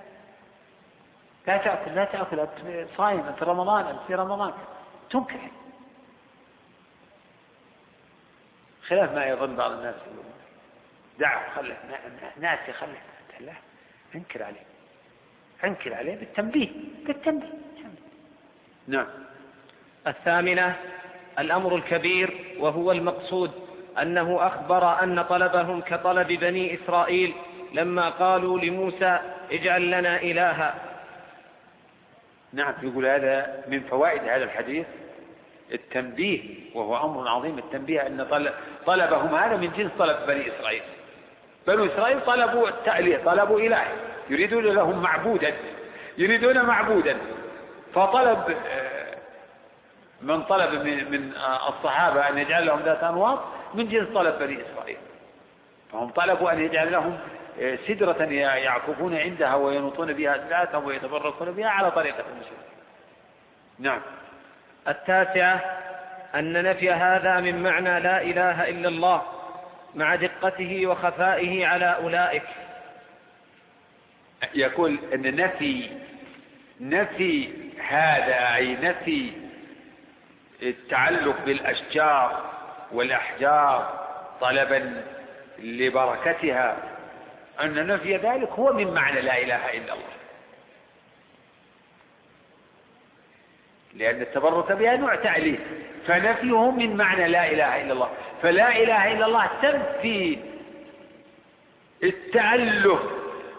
لا تأكل، لا تأكل، أنت صائم، أنت رمضان، أنت في رمضان، تنكر. خلاف ما يظن بعض الناس، دعه، خله ناسي، خله، لا، انكر عليه بالتنبيه. نعم. الثامنة الأمر الكبير، وهو المقصود، أنه أخبر أن طلبهم كطلب بني إسرائيل لما قالوا لموسى: اجعل لنا إلها. نعم. يقول هذا من فوائد هذا الحديث التنبيه، وهو أمر عظيم. التنبيه أن طلبهم هذا من جنس طلب بني إسرائيل. بنو إسرائيل طلبوا التأليه، طلبوا إله، يريدون لهم يريدون معبودا. فطلب من طلب من الصحابة أن يجعل لهم ذات أنواط من جنس طلب بني إسرائيل. فهم طلبوا أن يجعل لهم سدرة يعكفون عندها وينطون بها ذاتهم ويتبركون بها على طريقة المشرك. نعم. التاسعة أن نفي هذا من معنى لا إله إلا الله، مع دقته وخفائه على أولئك. يقول أن نفي هذا، أي نفي التعلق بالأشجار والأحجار طلبا لبركتها، أن نفي ذلك هو من معنى لا إله إلا الله. لأن التبرك بها نوع تعليل، فنفيه من معنى لا إله إلا الله. فلا إله إلا الله تنفي التأله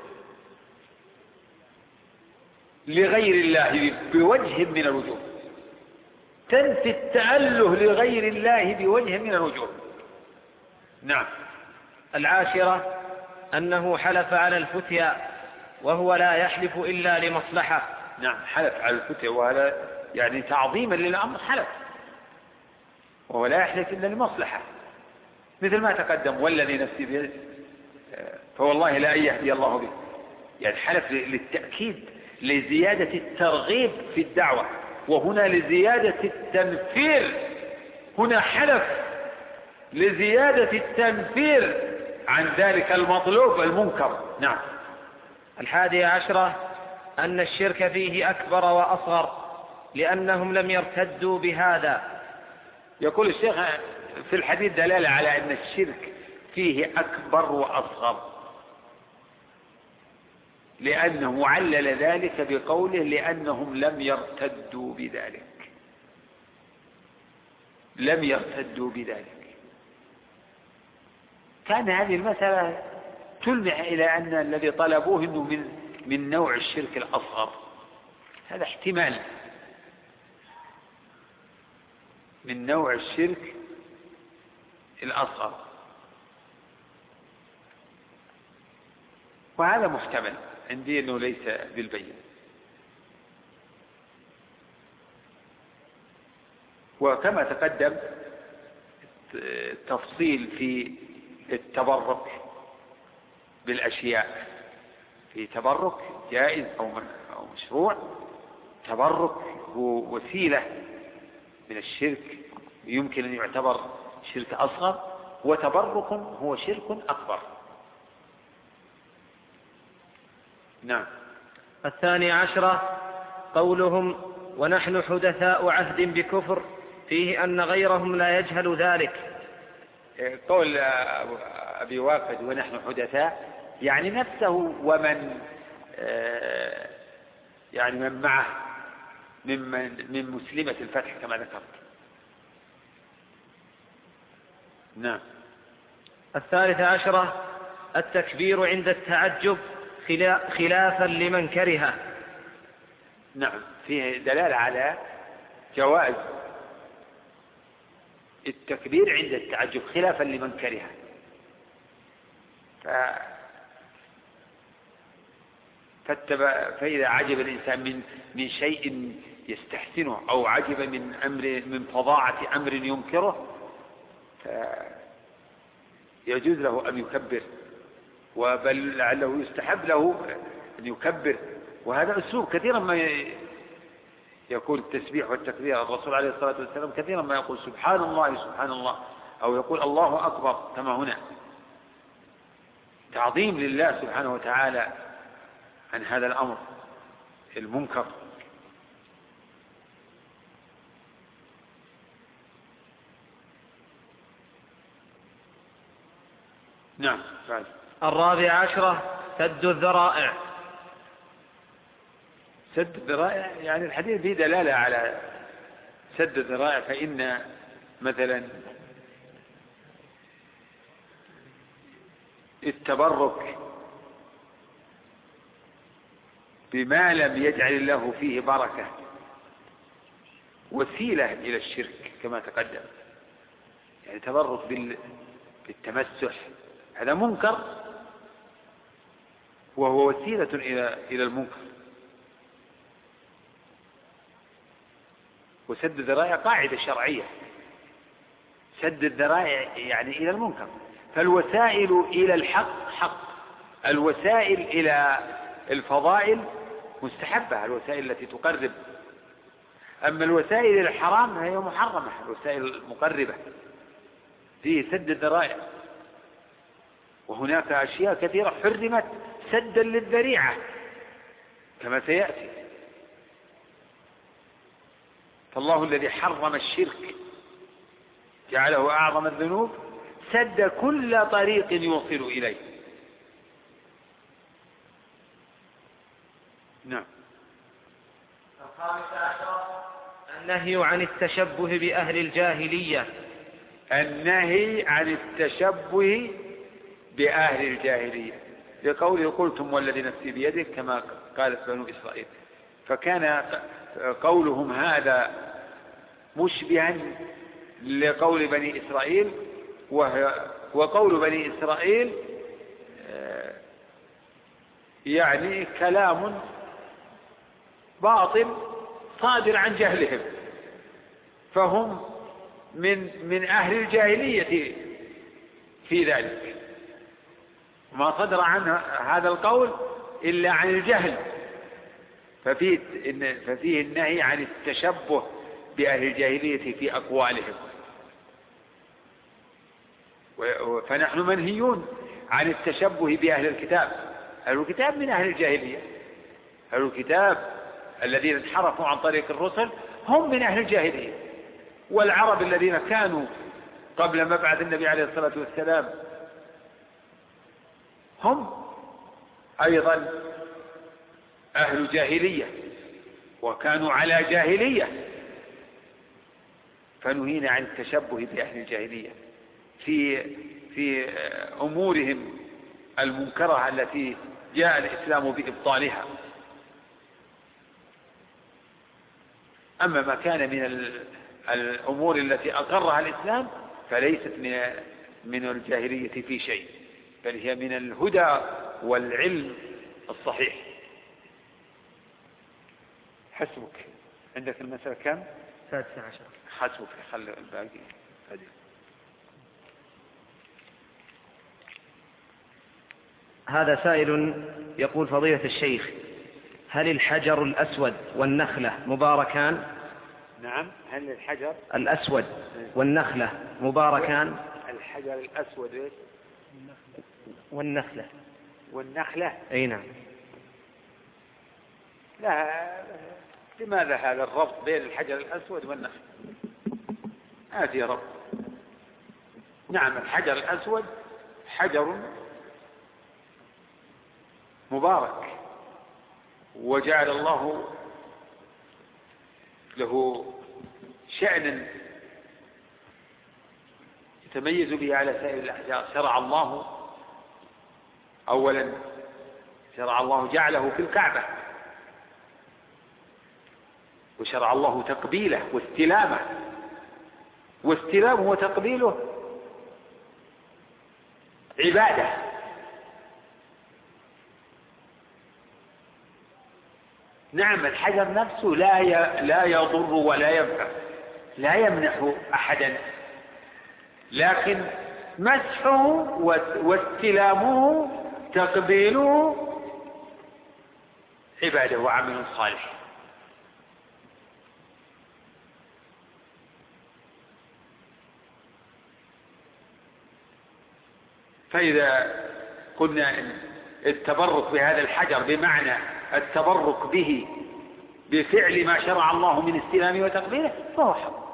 لغير الله بوجه من الوجوه، تنفي التأله لغير الله بوجه من الوجوه. نعم. 10 أنه حلف على الفتيا وهو لا يحلف إلا لمصلحة. نعم، حلف على الفتيا وهذا يعني تعظيما للأمر، حلف وهو لا يحلف إلا لمصلحة، مثل ما تقدم والذي نفسي بيده فوالله لا يهدي الله به، يعني حلف للتأكيد لزيادة الترغيب في الدعوة، وهنا لزيادة التنفير، هنا حلف لزيادة التنفير عن ذلك المطلوب المنكر. نعم. 11 أن الشرك فيه أكبر وأصغر لأنهم لم يرتدوا بهذا. يقول الشيخ في الحديث دلالة على أن الشرك فيه أكبر وأصغر، لأنه علل ذلك بقوله لأنهم لم يرتدوا بذلك، لم يرتدوا بذلك. كان هذه المسألة تلمح إلى أن الذي طلبوه إنه من نوع الشرك الأصغر، هذا احتمال من نوع الشرك الأصغر، وهذا محتمل عندي أنه ليس بالبين. وكما تقدم التفصيل في التبرك بالأشياء، في تبرك جائز أو مشروع، تبرك هو وسيلة من الشرك يمكن أن يعتبر شرك أصغر، وتبرك هو شرك أكبر. نعم. 12 قولهم ونحن حدثاء عهد بكفر، فيه أن غيرهم لا يجهل ذلك. قول أبي واقد ونحن حدثاء يعني نفسه ومن يعني من معه من مسلمة الفتح كما ذكرت. نعم. 13 التكبير عند التعجب خلافا لمن كرهه. نعم، فيه دلالة على جواز التكبير عند التعجب خلافا لمن كرهه. فإذا عجب الإنسان من شيء يستحسنه أو عجب من فظاعة أمر ينكره يجوز له أن يكبر، وبل لعله يستحب له أن يكبر. وهذا أسلوب كثيرا ما يقول التسبيح والتكبير، الرسول عليه الصلاة والسلام كثيرا ما يقول سبحان الله سبحان الله، أو يقول الله أكبر كما هنا، تعظيم لله سبحانه وتعالى عن هذا الأمر المنكر. نعم. 14 سد الذرائع. سد الذرائع يعني الحديث فيه دلالة على سد الذرائع، فإن مثلا التبرك بما لم يجعل الله فيه بركة وسيلة إلى الشرك كما تقدم، يعني تبرك بالتمسح هذا منكر وهو وسيلة إلى المنكر. وسد الذرائع قاعدة شرعية، سد الذرائع يعني إلى المنكر، فالوسائل إلى الحق حق، الوسائل إلى الفضائل مستحبة، الوسائل التي تقرب، أما الوسائل إلى الحرام فهي محرمة، الوسائل المقربة فيه سد الذرائع. وهناك أشياء كثيرة حرمت سدا للذريعة كما سيأتي. فالله الذي حرم الشرك جعله أعظم الذنوب، سد كل طريق يوصل إليه. نعم. 15 النهي عن التشبه بأهل الجاهلية. النهي عن التشبه بأهل الجاهلية، لقوله قلتم والذي نفسي بيده كما قالت بنو إسرائيل، فكان قولهم هذا مشبها لقول بني إسرائيل، وقول بني إسرائيل يعني كلام باطل صادر عن جهلهم، فهم من أهل الجاهلية في ذلك، ما صدر عنه هذا القول إلا عن الجهل، ففيه النهي عن التشبه بأهل الجاهلية في أقوالهم. فنحن منهيون عن التشبه بأهل الكتاب. أهل الكتاب من أهل الجاهلية، أهل الكتاب الذين انحرفوا عن طريق الرسل هم من أهل الجاهلية، والعرب الذين كانوا قبل مبعث النبي عليه الصلاة والسلام هم أيضا أهل جاهلية وكانوا على جاهلية، فنهينا عن التشبه بأهل الجاهلية في أمورهم المنكرة التي جاء الإسلام بإبطالها. أما ما كان من الأمور التي أقرها الإسلام فليست من الجاهلية في شيء، بل هي من الهدى والعلم الصحيح. حسبك عندك المسألة كم؟ 13. حسبك، خلي الباقي. هذا سائل يقول فضيلة الشيخ، هل الحجر الأسود والنخلة مباركان؟ نعم، هل الحجر الأسود والنخلة مباركان؟ الحجر الأسود إيش؟ والنخلة أي نعم. لا، لماذا هذا الربط بين الحجر الأسود والنخلة؟ هذه ربط. نعم، الحجر الأسود حجر مبارك، وجعل الله له شأنا يتميز به على سائر الأحجار. شرع الله جعله في الكعبة، وشرع الله تقبيله واستلامه وتقبيله عبادة. نعم، الحجر نفسه لا يضر ولا ينفع، لا يمنح أحدا، لكن مسحه واستلامه تقبيله عبادة وعمل صالح. فإذا قلنا إن التبرك بهذا الحجر بمعنى التبرك به بفعل ما شرع الله من استلامه وتقبيله فهو حق.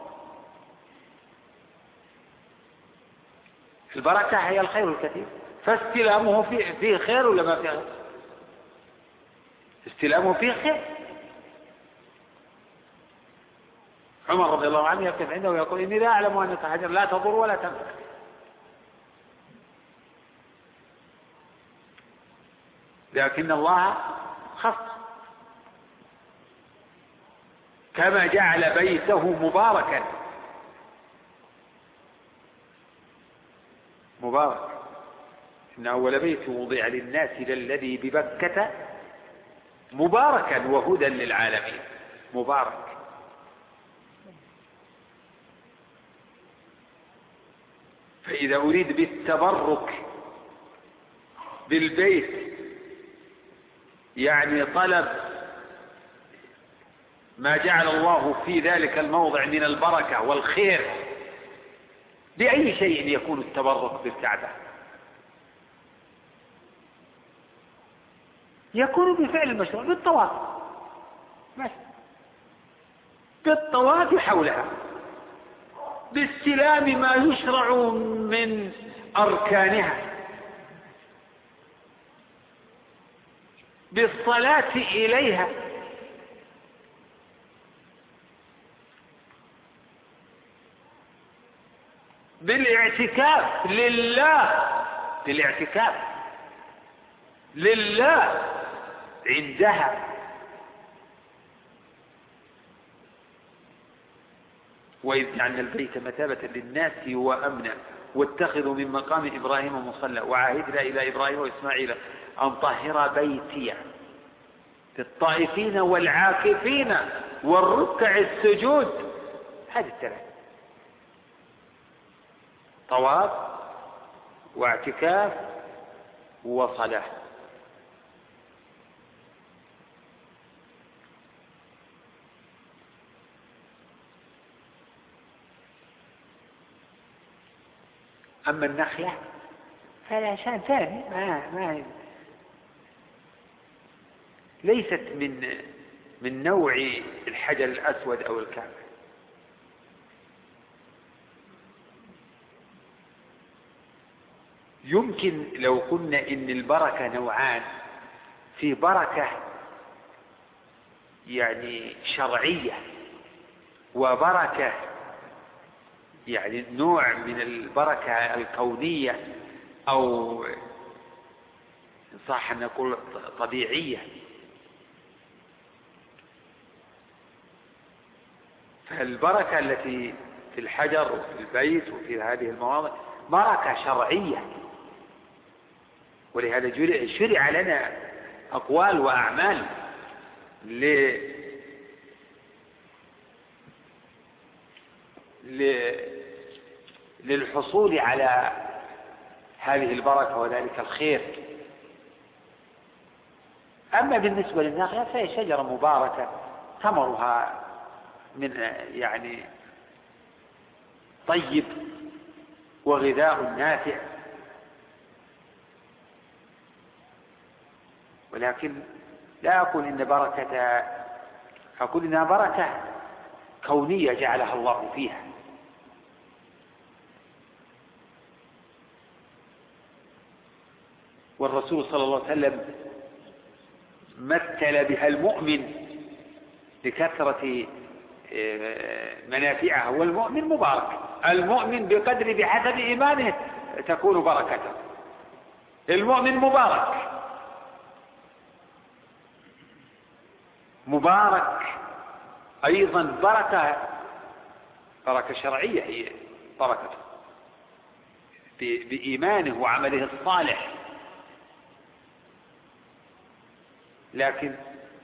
البركة هي الخير الكثير، فاستلامه فيه خير ولا ما فيه خير؟ استلامه فيه خير. عمر رضي الله عنه يقف عنده ويقول إني لا أعلم أنك حجر لا تضر ولا تنفع. لكن الله خص، كما جعل بيته مباركا مبارك. إن أول بيت وضع للناس للذي ببكة مباركا وهدى للعالمين. مبارك. فإذا أريد بالتبرك بالبيت يعني طلب ما جعل الله في ذلك الموضع من البركة والخير، بأي شيء يكون التبرك بالكعبة؟ يكون بفعل المشروع، بالطواف، بالطواف حولها، باستلام ما يشرع من أركانها، بالصلاة إليها. بالاعتكاف لله، بالاعتكاف لله عندها. وإذ جعلنا البيت مثابة للناس وأمنا واتخذوا من مقام إبراهيم مصلى وعهدنا إلى إبراهيم وإسماعيل أن طهر بيتي للطائفين والعاكفين والركع السجود. هذه الثلاث: طواف واعتكاف وصلاة. أما النخلة فلا شأن ثاني، ما ليست من نوع الحجر الأسود أو الكعبة. يمكن لو قلنا إن البركة نوعان، في بركة يعني شرعية، وبركة يعني نوع من البركة الكونية، أو صح أن نقول طبيعية. فالبركة التي في الحجر وفي البيت وفي هذه المواضع بركة شرعية، ولهذا شرع لنا أقوال وأعمال للحصول على هذه البركة وذلك الخير. أما بالنسبة للنخلة فهي شجرة مباركة ثمرها من يعني طيب وغذاء نافع، ولكن لا أقول إنها بركة كونية جعلها الله فيها. والرسول صلى الله عليه وسلم مثل بها المؤمن لكثرة منافعها، والمؤمن مبارك. المؤمن بحسب إيمانه تكون بركته. المؤمن مبارك أيضا بركة شرعية، هي بركته بإيمانه وعمله الصالح. لكن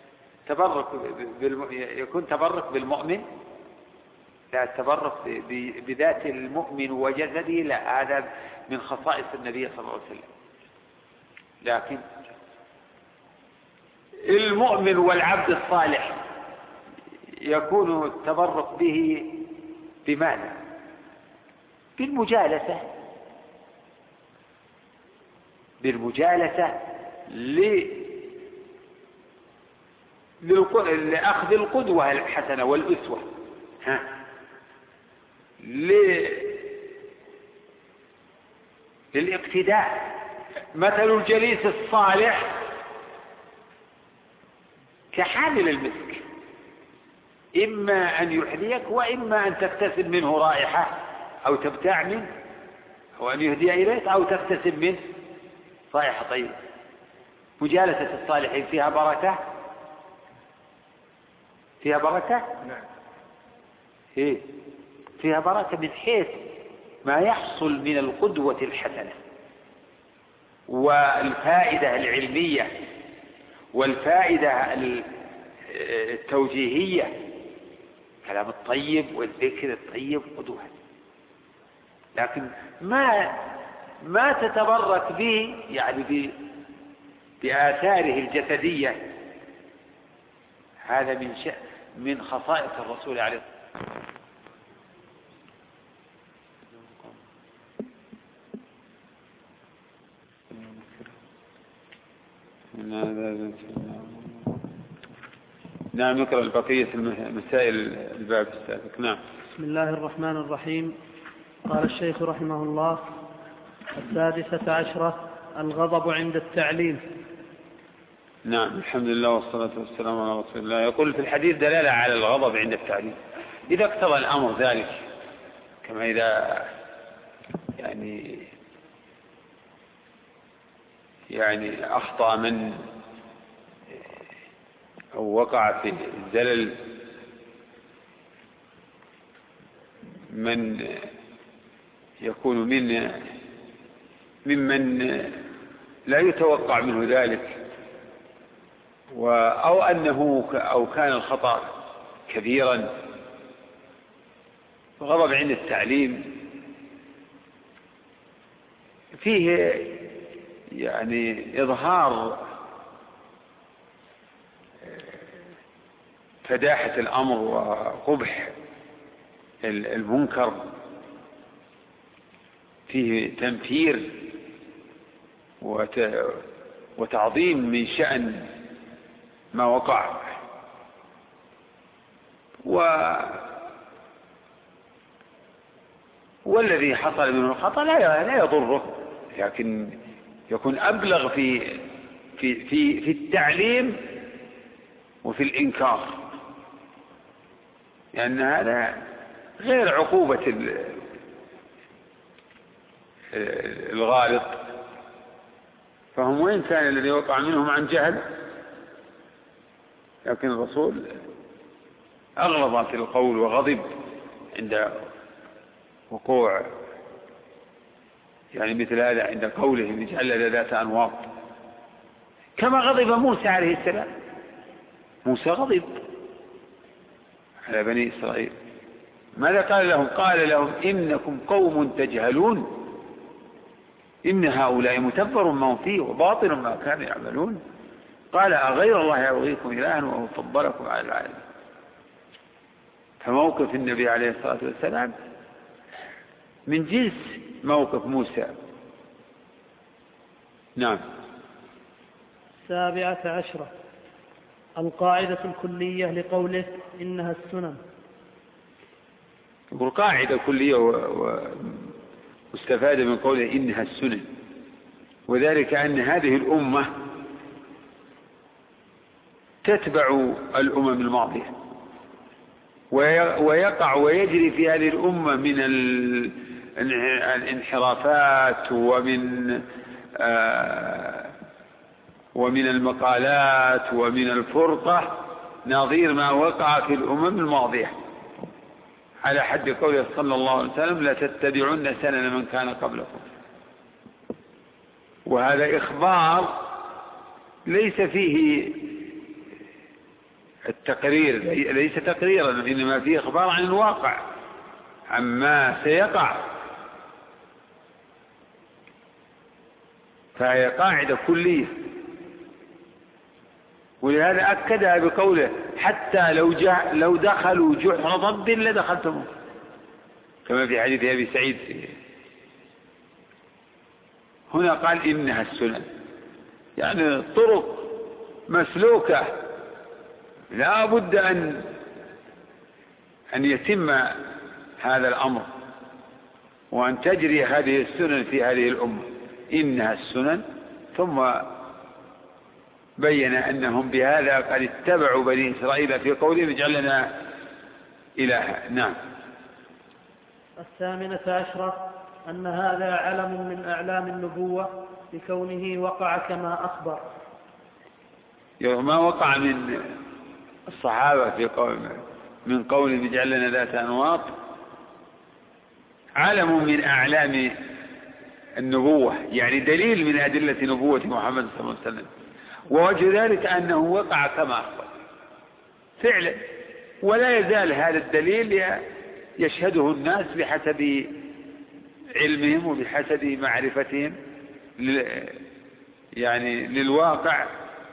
يكون تبرك بالمؤمن، لا التبرك بذات المؤمن وجسده، لا، هذا من خصائص النبي صلى الله عليه وسلم. لكن المؤمن والعبد الصالح يكون التبرك به بماذا؟ بالمجالسة لأخذ القدوة الحسنة والأسوة، للاقتداء. مثل الجليس الصالح كحامل المسك، إما أن يحذيك وإما أن تكتسب منه رائحة أو تبتاع منه، أو أن يهدي إليك أو تكتسب منه رائحة طيبة. مجالسة الصالحين فيها بركة. نعم. فيها بركة من حيث ما يحصل من القدوة الحسنة والفائدة العلمية والفائدة التوجيهية، الكلام الطيب والذكر الطيب قدوة. لكن ما تتبرك به يعني بآثاره الجسدية، هذا من خصائص الرسول عليه نعم. نقرأ البقية مسائل الباب السابق. نعم. بسم الله الرحمن الرحيم. قال الشيخ رحمه الله: 16 الغضب عند التعليم. نعم، الحمد لله والصلاة والسلام على رسول الله. يقول في الحديث دلالة على الغضب عند التعليم إذا اقتضى الأمر ذلك، كما إذا يعني أخطأ من أو وقع في الزلل من يكون ممن لا يتوقع منه ذلك، أو كان الخطأ كبيرا. غضب عند التعليم فيه يعني إظهار فداحة الأمر وقبح المنكر، فيه تنفير وتعظيم من شأن ما وقع، والذي حصل منه الخطأ لا يضره، لكن يكون أبلغ في التعليم وفي الإنكار، لأن هذا غير عقوبة الغالط. فهم وإن كان الذي وقع منهم عن جهل، لكن الرسول أغلظ في القول وغضب عند وقوع يعني مثل هذا، عند قوله اجعل ذات أنواط، كما غضب موسى عليه السلام. موسى غضب على بني إسرائيل، ماذا قال لهم؟ قال لهم إنكم قوم تجهلون، إن هؤلاء متبر ما هم فيه وباطل ما كانوا يعملون. قال أغير الله يبغيكم إلها وهو فضلكم على العالمين. فموقف النبي عليه الصلاة والسلام من جنس موقف موسى. نعم. 17 القاعدة الكلية لقوله إنها السنن. قاعدة كلية واستفاد من قوله إنها السنن، وذلك أن هذه الأمة تتبع الأمم الماضية، ويقع ويجري في هذه الأمة من الانحرافات ومن المقالات ومن الفرقة نظير ما وقع في الأمم الماضية، على حد قوله صلى الله عليه وسلم لا تتبعن سنن من كان قبلكم. وهذا إخبار ليس فيه التقرير، ليس تقريرا، إنما فيه إخبار عن الواقع عما سيقع. فهي قاعدة كلية، ولهذا أكدها بقوله حتى لو دخلوا جحر ضب لدخلتموه، كما في حديث أبي سعيد. هنا قال إنها السنن، يعني طرق مسلوكة لا بد أن يتم هذا الأمر، وأن تجري هذه السنن في هذه الأمة. إنها السنن، ثم بين أنهم بهذا قد اتبعوا بني إسرائيل في قولهم اجعل لنا إلها. نعم. 18 أن هذا علم من أعلام النبوة لكونه وقع كما أخبر. ما وقع من الصحابة من قولهم اجعل لنا ذات أنواط علم من أعلام النبوة، يعني دليل من أدلة نبوة محمد صلى الله عليه وسلم. ووجه ذلك أنه وقع كما أخبر فعلا، ولا يزال هذا الدليل يشهده الناس بحسب علمهم وبحسب معرفتهم يعني للواقع.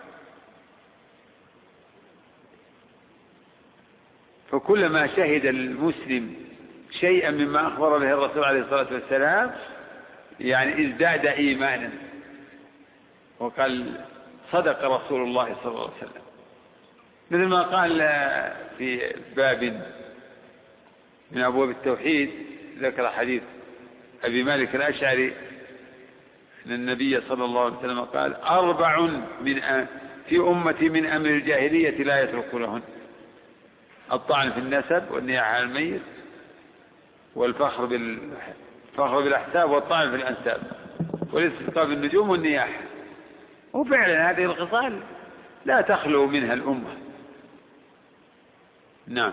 فكلما شهد المسلم شيئا مما أخبر به الرسول عليه الصلاة والسلام يعني ازداد إيمانا، وقال صدق رسول الله صلى الله عليه وسلم، مثل ما قال في باب من أبواب التوحيد، ذكر حديث أبي مالك الأشعري أن النبي صلى الله عليه وسلم قال 4 في أمتي من أمر الجاهلية لا يتركونهن: الطعن في النسب، والنياحة على الميت، والفخر فخر بالأحساب والطعن في الأنساب والاستسقاء بالنجوم والنياح. وفعلا هذه الخصال لا تخلو منها الأمة. نعم.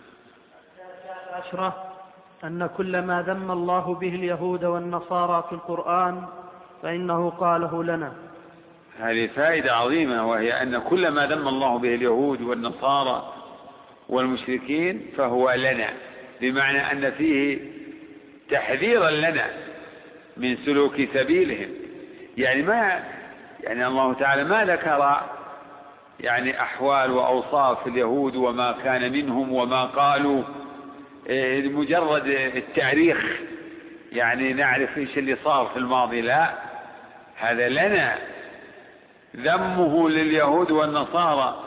10 أن كل ما ذم الله به اليهود والنصارى في القرآن فإنه قاله لنا. هذه فائدة عظيمة، وهي أن كل ما ذم الله به اليهود والنصارى والمشركين فهو لنا، بمعنى أن فيه تحذيرا لنا من سلوك سبيلهم. يعني الله تعالى ما ذكر يعني أحوال وأوصاف اليهود وما كان منهم وما قالوا لمجرد التاريخ، يعني نعرف إيش اللي صار في الماضي. لا، هذا لنا ذمه لليهود والنصارى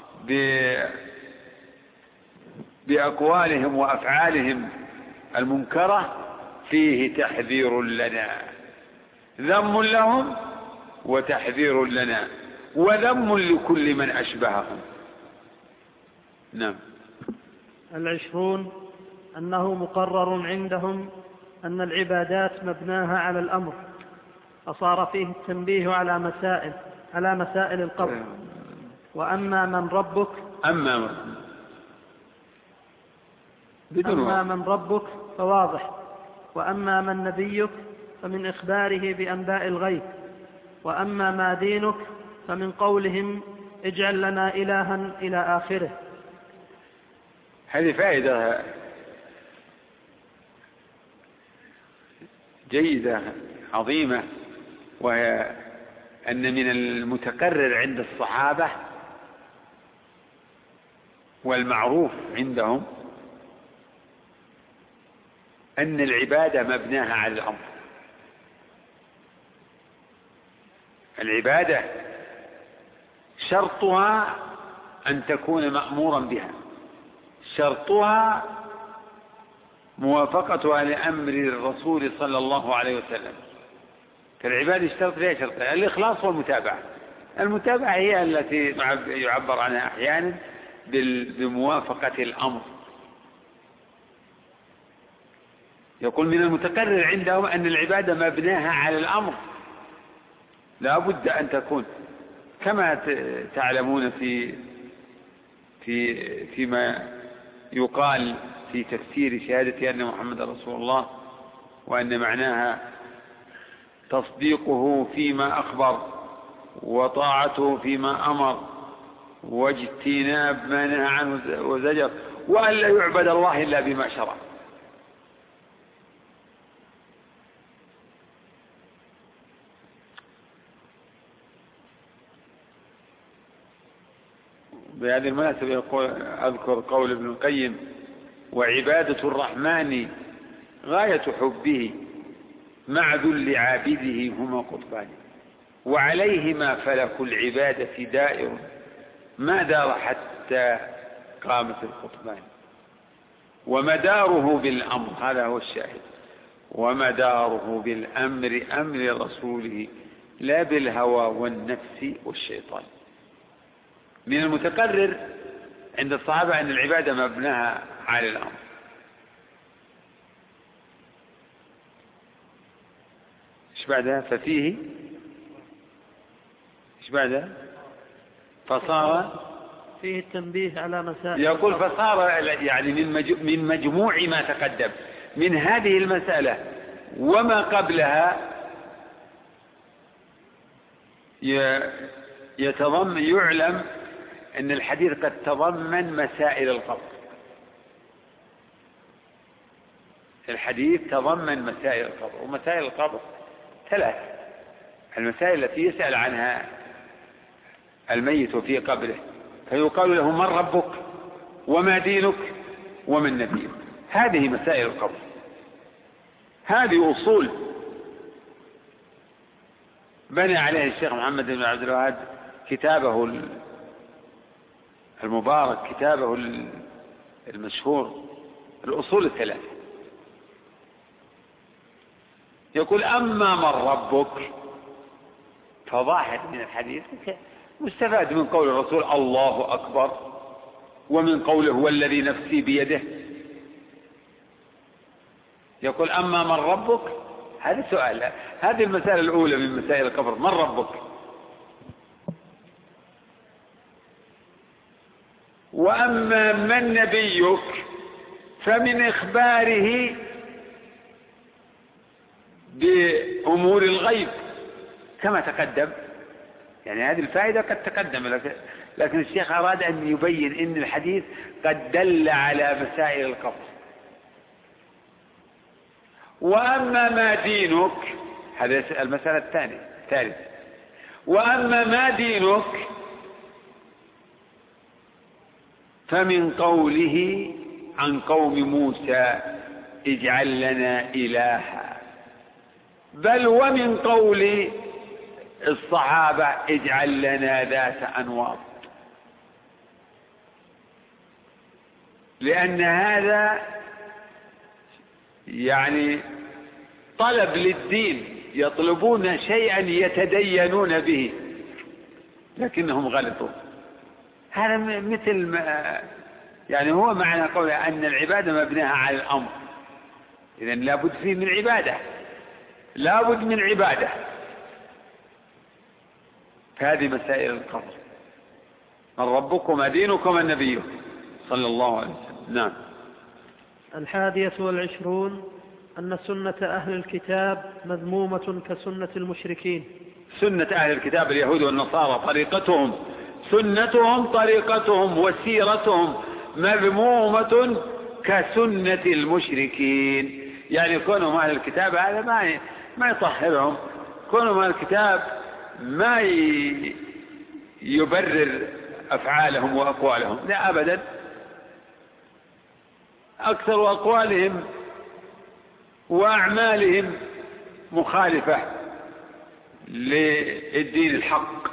بأقوالهم وأفعالهم المنكرة فيه تحذير لنا، ذم لهم وتحذير لنا وذم لكل من أشبههم. نعم. 20 أنه مقرر عندهم أن العبادات مبناها على الأمر، فصار فيه التنبيه على مسائل القبر. وأما من ربك أما من ربك فواضح، وأما من نبيك فمن إخباره بأنباء الغيب، وأما ما دينك فمن قولهم اجعل لنا إلها إلى آخره. هذه فائدة جيدة عظيمة، وهي أن من المتكرر عند الصحابة والمعروف عندهم أن العبادة مبناها على الأمر. العبادة شرطها أن تكون مأمورا بها، شرطها موافقتها لأمر الرسول صلى الله عليه وسلم. فالعبادة اشترط فيها شرطين: الإخلاص والمتابعة. المتابعة هي التي يعبر عنها أحيانا بموافقة الأمر. يقول من المتكرر عندهم أن العبادة مبناها على الأمر، لا بد أن تكون كما تعلمون فيما يقال في تفسير شهادة أن محمد رسول الله، وأن معناها تصديقه فيما أخبر وطاعته فيما أمر واجتناب ما نهى عنه وزجر، وأن لا يعبد الله إلا بما شرع. بهذه المناسبة أذكر قول ابن القيم: وعبادة الرحمن غاية حبه مع ذل عابده هما قطبان، وعليهما فلك العبادة دائر ما دار حتى قامت القطبان، ومداره بالأمر، هذا هو الشاهد، ومداره بالأمر أمر رسوله لا بالهوى والنفس والشيطان. من المتقرر عند الصحابة أن العبادة مبناها على الأمر. إيش بعدها؟ ففيه إيش بعدها؟ فصار فيه التنبيه على مسائل. يقول فصار يعني من مجموع ما تقدم من هذه المسألة وما قبلها يعلم أن الحديث قد تضمن مسائل القبر. الحديث تضمن مسائل القبر، ومسائل القبر 3: المسائل التي يسأل عنها الميت في قبره، فيقال له من ربك وما دينك ومن نبيك. هذه مسائل القبر، هذه أصول بنى عليه الشيخ محمد بن عبد الوهاب كتابه المبارك، كتابه المشهور الأصول 3. يقول أما من ربك، فظاهر من الحديث مستفاد من قول الرسول الله أكبر، ومن قوله هو الذي نفسي بيده، يقول أما من ربك، هذا سؤال، هذه المسألة الأولى من مسائل القبر، من ربك؟ وأما من نبيك فمن إخباره بأمور الغيب كما تقدم. يعني هذه الفائدة قد تقدم، لكن الشيخ أراد أن يبين أن الحديث قد دل على مسائل القبر. وأما ما دينك، هذه المسألة الثالثة. وأما ما دينك فمن قوله عن قوم موسى اجعل لنا إلها، بل ومن قول الصحابة اجعل لنا ذات أنواط، لأن هذا يعني طلب للدين، يطلبون شيئا يتدينون به لكنهم غلطوا. هذا مثل يعني هو معنى قوله أن العبادة مبناها على الأمر، إذن لابد فيه من عبادة، لابد من عبادة. هذه مسائل القبر، من ربك وما دينك وما نبيك صلى الله عليه وسلم. نعم. 21 أن سنة أهل الكتاب مذمومة كسنة المشركين. سنة أهل الكتاب اليهود والنصارى طريقتهم، سنتهم طريقتهم وسيرتهم مذمومة كسنة المشركين. يعني كونهم أهل الكتاب هذا ما يطهرهم، كونهم أهل الكتاب ما يبرر أفعالهم وأقوالهم، لا أبدا. أكثر أقوالهم وأعمالهم مخالفة للدين الحق.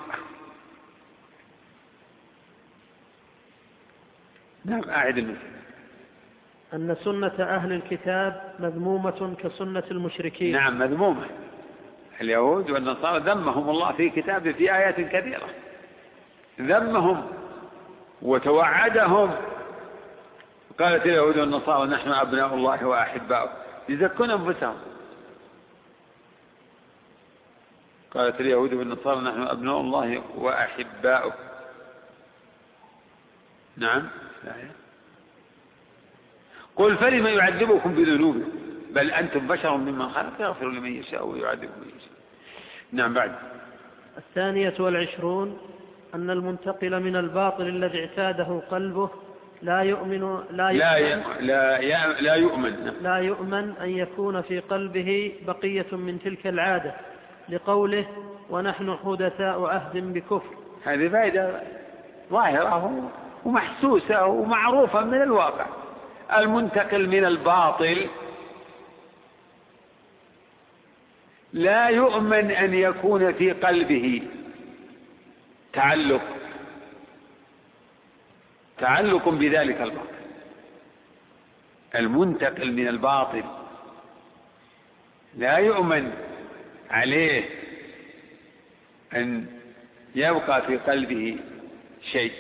نعم. أعد المثل. أن سنة أهل الكتاب مذمومة كسنة المشركين. نعم مذمومة. اليهود والنصارى ذمهم الله في كتابه في آيات كثيرة، ذمهم وتوعدهم. قالت اليهود والنصارى نحن أبناء الله وأحباؤه، يزكون أنفسهم. قالت اليهود والنصارى نحن أبناء الله وأحباؤه. نعم. قل فلم يعذبكم بذنوبكم بل أنتم بشر ممن خلق يغفر لمن يشاء ويعذب من يشاء. نعم. بعد. 22 أن المنتقل من الباطل الذي اعتاده قلبه لا يؤمن أن يكون في قلبه بقية من تلك العادة، لقوله ونحن حدثاء عهد بكفر. هذه فائدة ظاهرة ومحسوسة ومعروفة من الواقع. المنتقل من الباطل لا يؤمن أن يكون في قلبه تعلق بذلك الباطل. المنتقل من الباطل لا يؤمن عليه أن يبقى في قلبه شيء.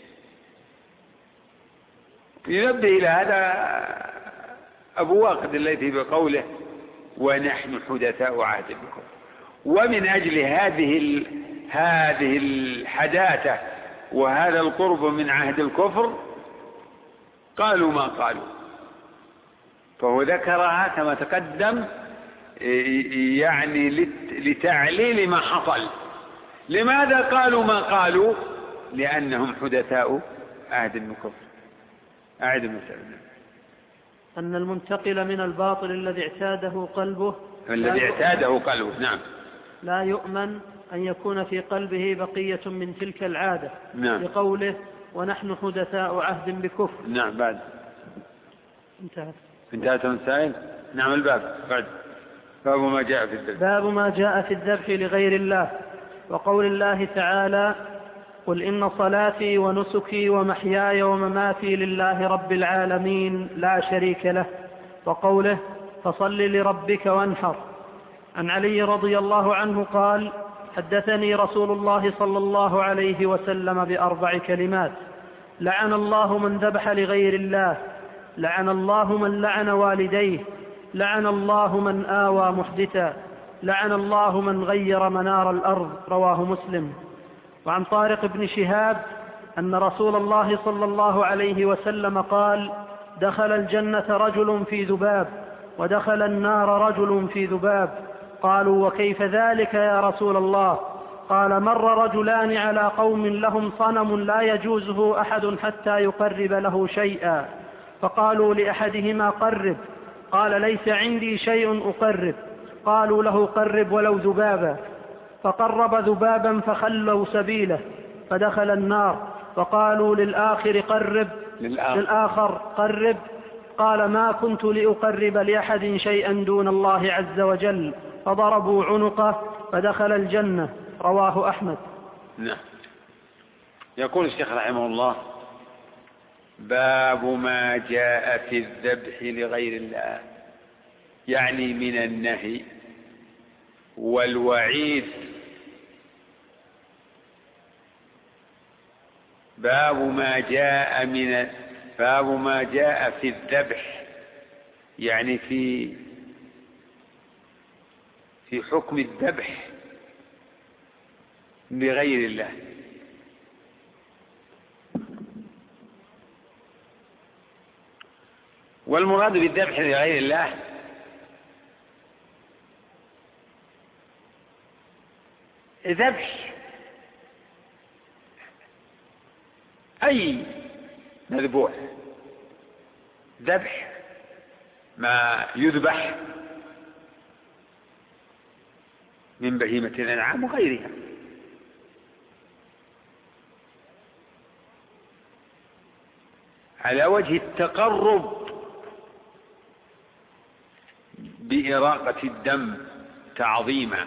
ينبه إلى هذا أبو واقد الليثي بقوله ونحن حدثاء عهد بكم. ومن أجل هذه الحداثة وهذا القرب من عهد الكفر قالوا ما قالوا، فهو ذكرها كما تقدم يعني لتعليل ما حصل. لماذا قالوا ما قالوا؟ لأنهم حدثاء عهد بكفر. أعد المسألة. أن المنتقل من الباطل الذي اعتاده قلبه نعم لا يؤمن أن يكون في قلبه بقية من تلك العادة. نعم. لقوله ونحن حدثاء عهد بكفر. نعم. بعد. انتهت المسائل. نعم. الباب. بعد. باب ما جاء في الذبح. باب ما جاء في الذبح لغير الله، وقول الله تعالى قل إن صلاتي ونسكي ومحياي ومماتي لله رب العالمين لا شريك له، وقوله فصل لربك وانحر. عن علي رضي الله عنه قال حدثني رسول الله صلى الله عليه وسلم ب4 كلمات: لعن الله من ذبح لغير الله، لعن الله من لعن والديه، لعن الله من آوى محدثا، لعن الله من غير منار الأرض. رواه مسلم. وعن طارق بن شهاب أن رسول الله صلى الله عليه وسلم قال: دخل الجنة رجل في ذباب، ودخل النار رجل في ذباب. قالوا: وكيف ذلك يا رسول الله؟ قال: مر رجلان على قوم لهم صنم لا يجوزه أحد حتى يقرب له شيئا، فقالوا لأحدهما: قرب. قال: ليس عندي شيء أقرب. قالوا له: قرب ولو ذبابا. فقرب ذبابا فخلوا سبيله فدخل النار. فقالوا للآخر: قرب. للآخر: قرب. قال: ما كنت لأقرب لأحد شيئا دون الله عز وجل. فضربوا عنقه فدخل الجنة. رواه أحمد. نعم. يقول الشيخ رحمه الله: باب ما جاء في الذبح لغير الله، يعني من النهي والوعيد. باب ما جاء في الذبح، يعني في حكم الذبح لغير الله. والمراد بالذبح لغير الله ذبح أي مذبوح، ذبح ما يذبح من بهيمة الأنعام وغيرها، على وجه التقرب بإراقة الدم تعظيما.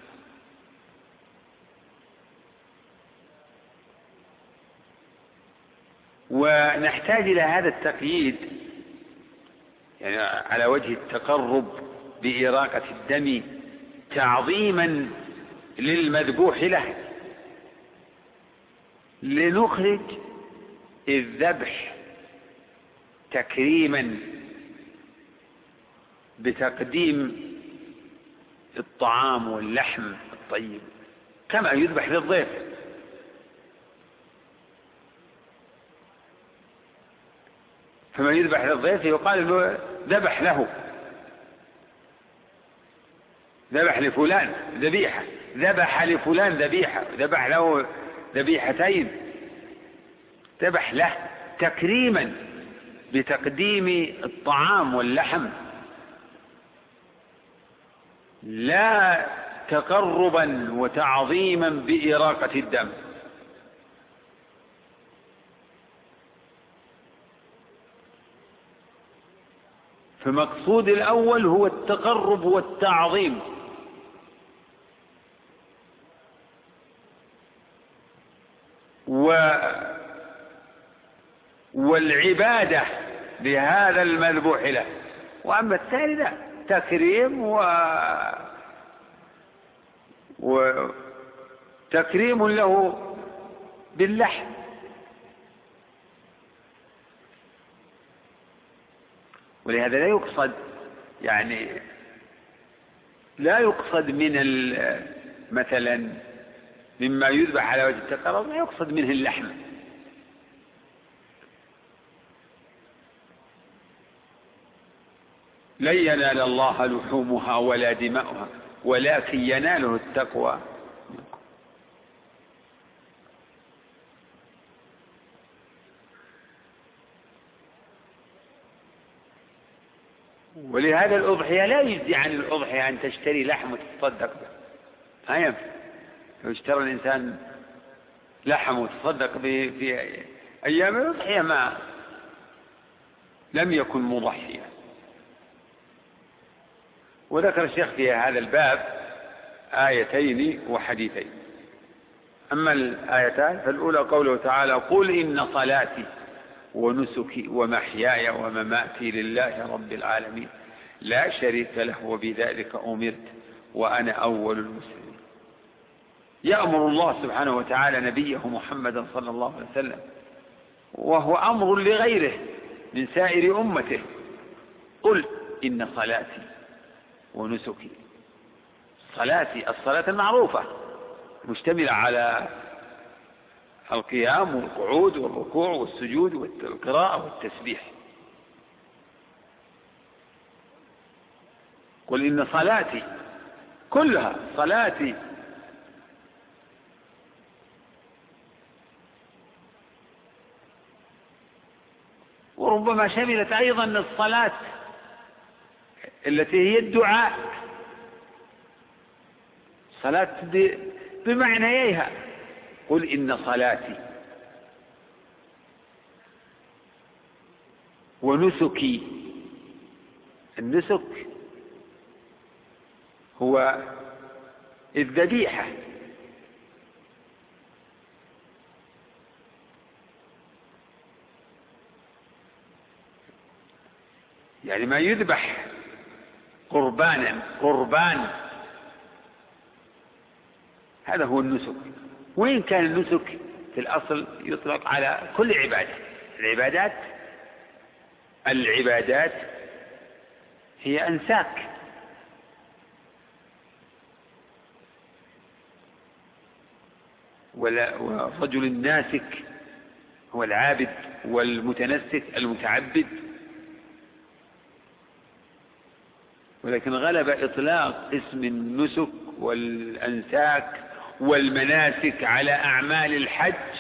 ونحتاج إلى هذا التقييد، يعني على وجه التقرب بإراقة الدم تعظيما للمذبوح له، لنخرج الذبح تكريما بتقديم الطعام واللحم الطيب كما يذبح للضيف. فمن يذبح للضيف يقال له ذبح له، ذبح لفلان ذبيحة، ذبح لفلان ذبيحة، ذبح له ذبيحتين، ذبح له تكريما بتقديم الطعام واللحم، لا تقربا وتعظيما بإراقة الدم. فمقصود الأول هو التقرب والتعظيم، والعبادة لهذا المذبوح له. وأما الثاني لا، تكريم وتكريم له باللحم. ولهذا لا يقصد، يعني لا يقصد من مثلا مما يذبح على وجه التقرب لا يقصد منه اللحم، لن ينال الله لحومها ولا دماؤها ولكن يناله التقوى. ولهذا الأضحية لا يجزي عن الأضحية أن تشتري لحم وتتصدق به، ما ينفع. لو اشترى الإنسان لحم وتصدق به في أيام الأضحية ما لم يكن مضحيا. وذكر الشيخ في هذا الباب آيتين وحديثين. أما الآيتان فالأولى قوله تعالى: قل إن صلاتي ونسكي ومحياي ومماتي لله رب العالمين لا شريك له وبذلك أمرت وأنا أول المسلمين. يأمر الله سبحانه وتعالى نبيه محمدا صلى الله عليه وسلم، وهو أمر لغيره من سائر أمته: قل إن صلاتي ونسكي. صلاتي الصلاة المعروفة مشتملة على القيام والقعود والركوع والسجود والقراءة والتسبيح. قل إن صلاتي كلها صلاتي وربما شملت أيضا الصلاة التي هي الدعاء، صلاة بمعنييها. قل إن صلاتي ونسكي. النسك هو الذبيحة، يعني ما يذبح قربان، هذا هو النسك. وإن كان النسك في الأصل يطلق على كل عبادة. العبادات هي أنساك، والرجل الناسك هو العابد، والمتنسك المتعبد. ولكن غلب إطلاق اسم النسك والأنساك والمناسك على أعمال الحج.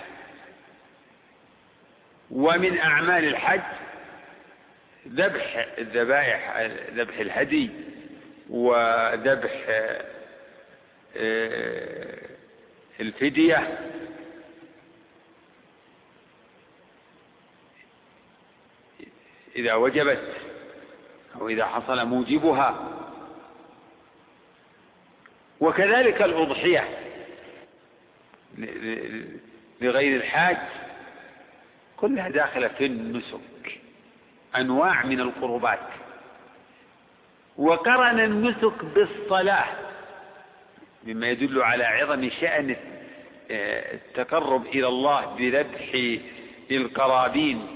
ومن أعمال الحج ذبح الذبائح، ذبح الهدي وذبح الفدية. إذا وجبت أو إذا حصل موجبها. وكذلك الأضحية لغير الحاج كلها داخلة في النسك، أنواع من القربات. وقرن النسك بالصلاة مما يدل على عظم شأن التقرب إلى الله بذبح القرابين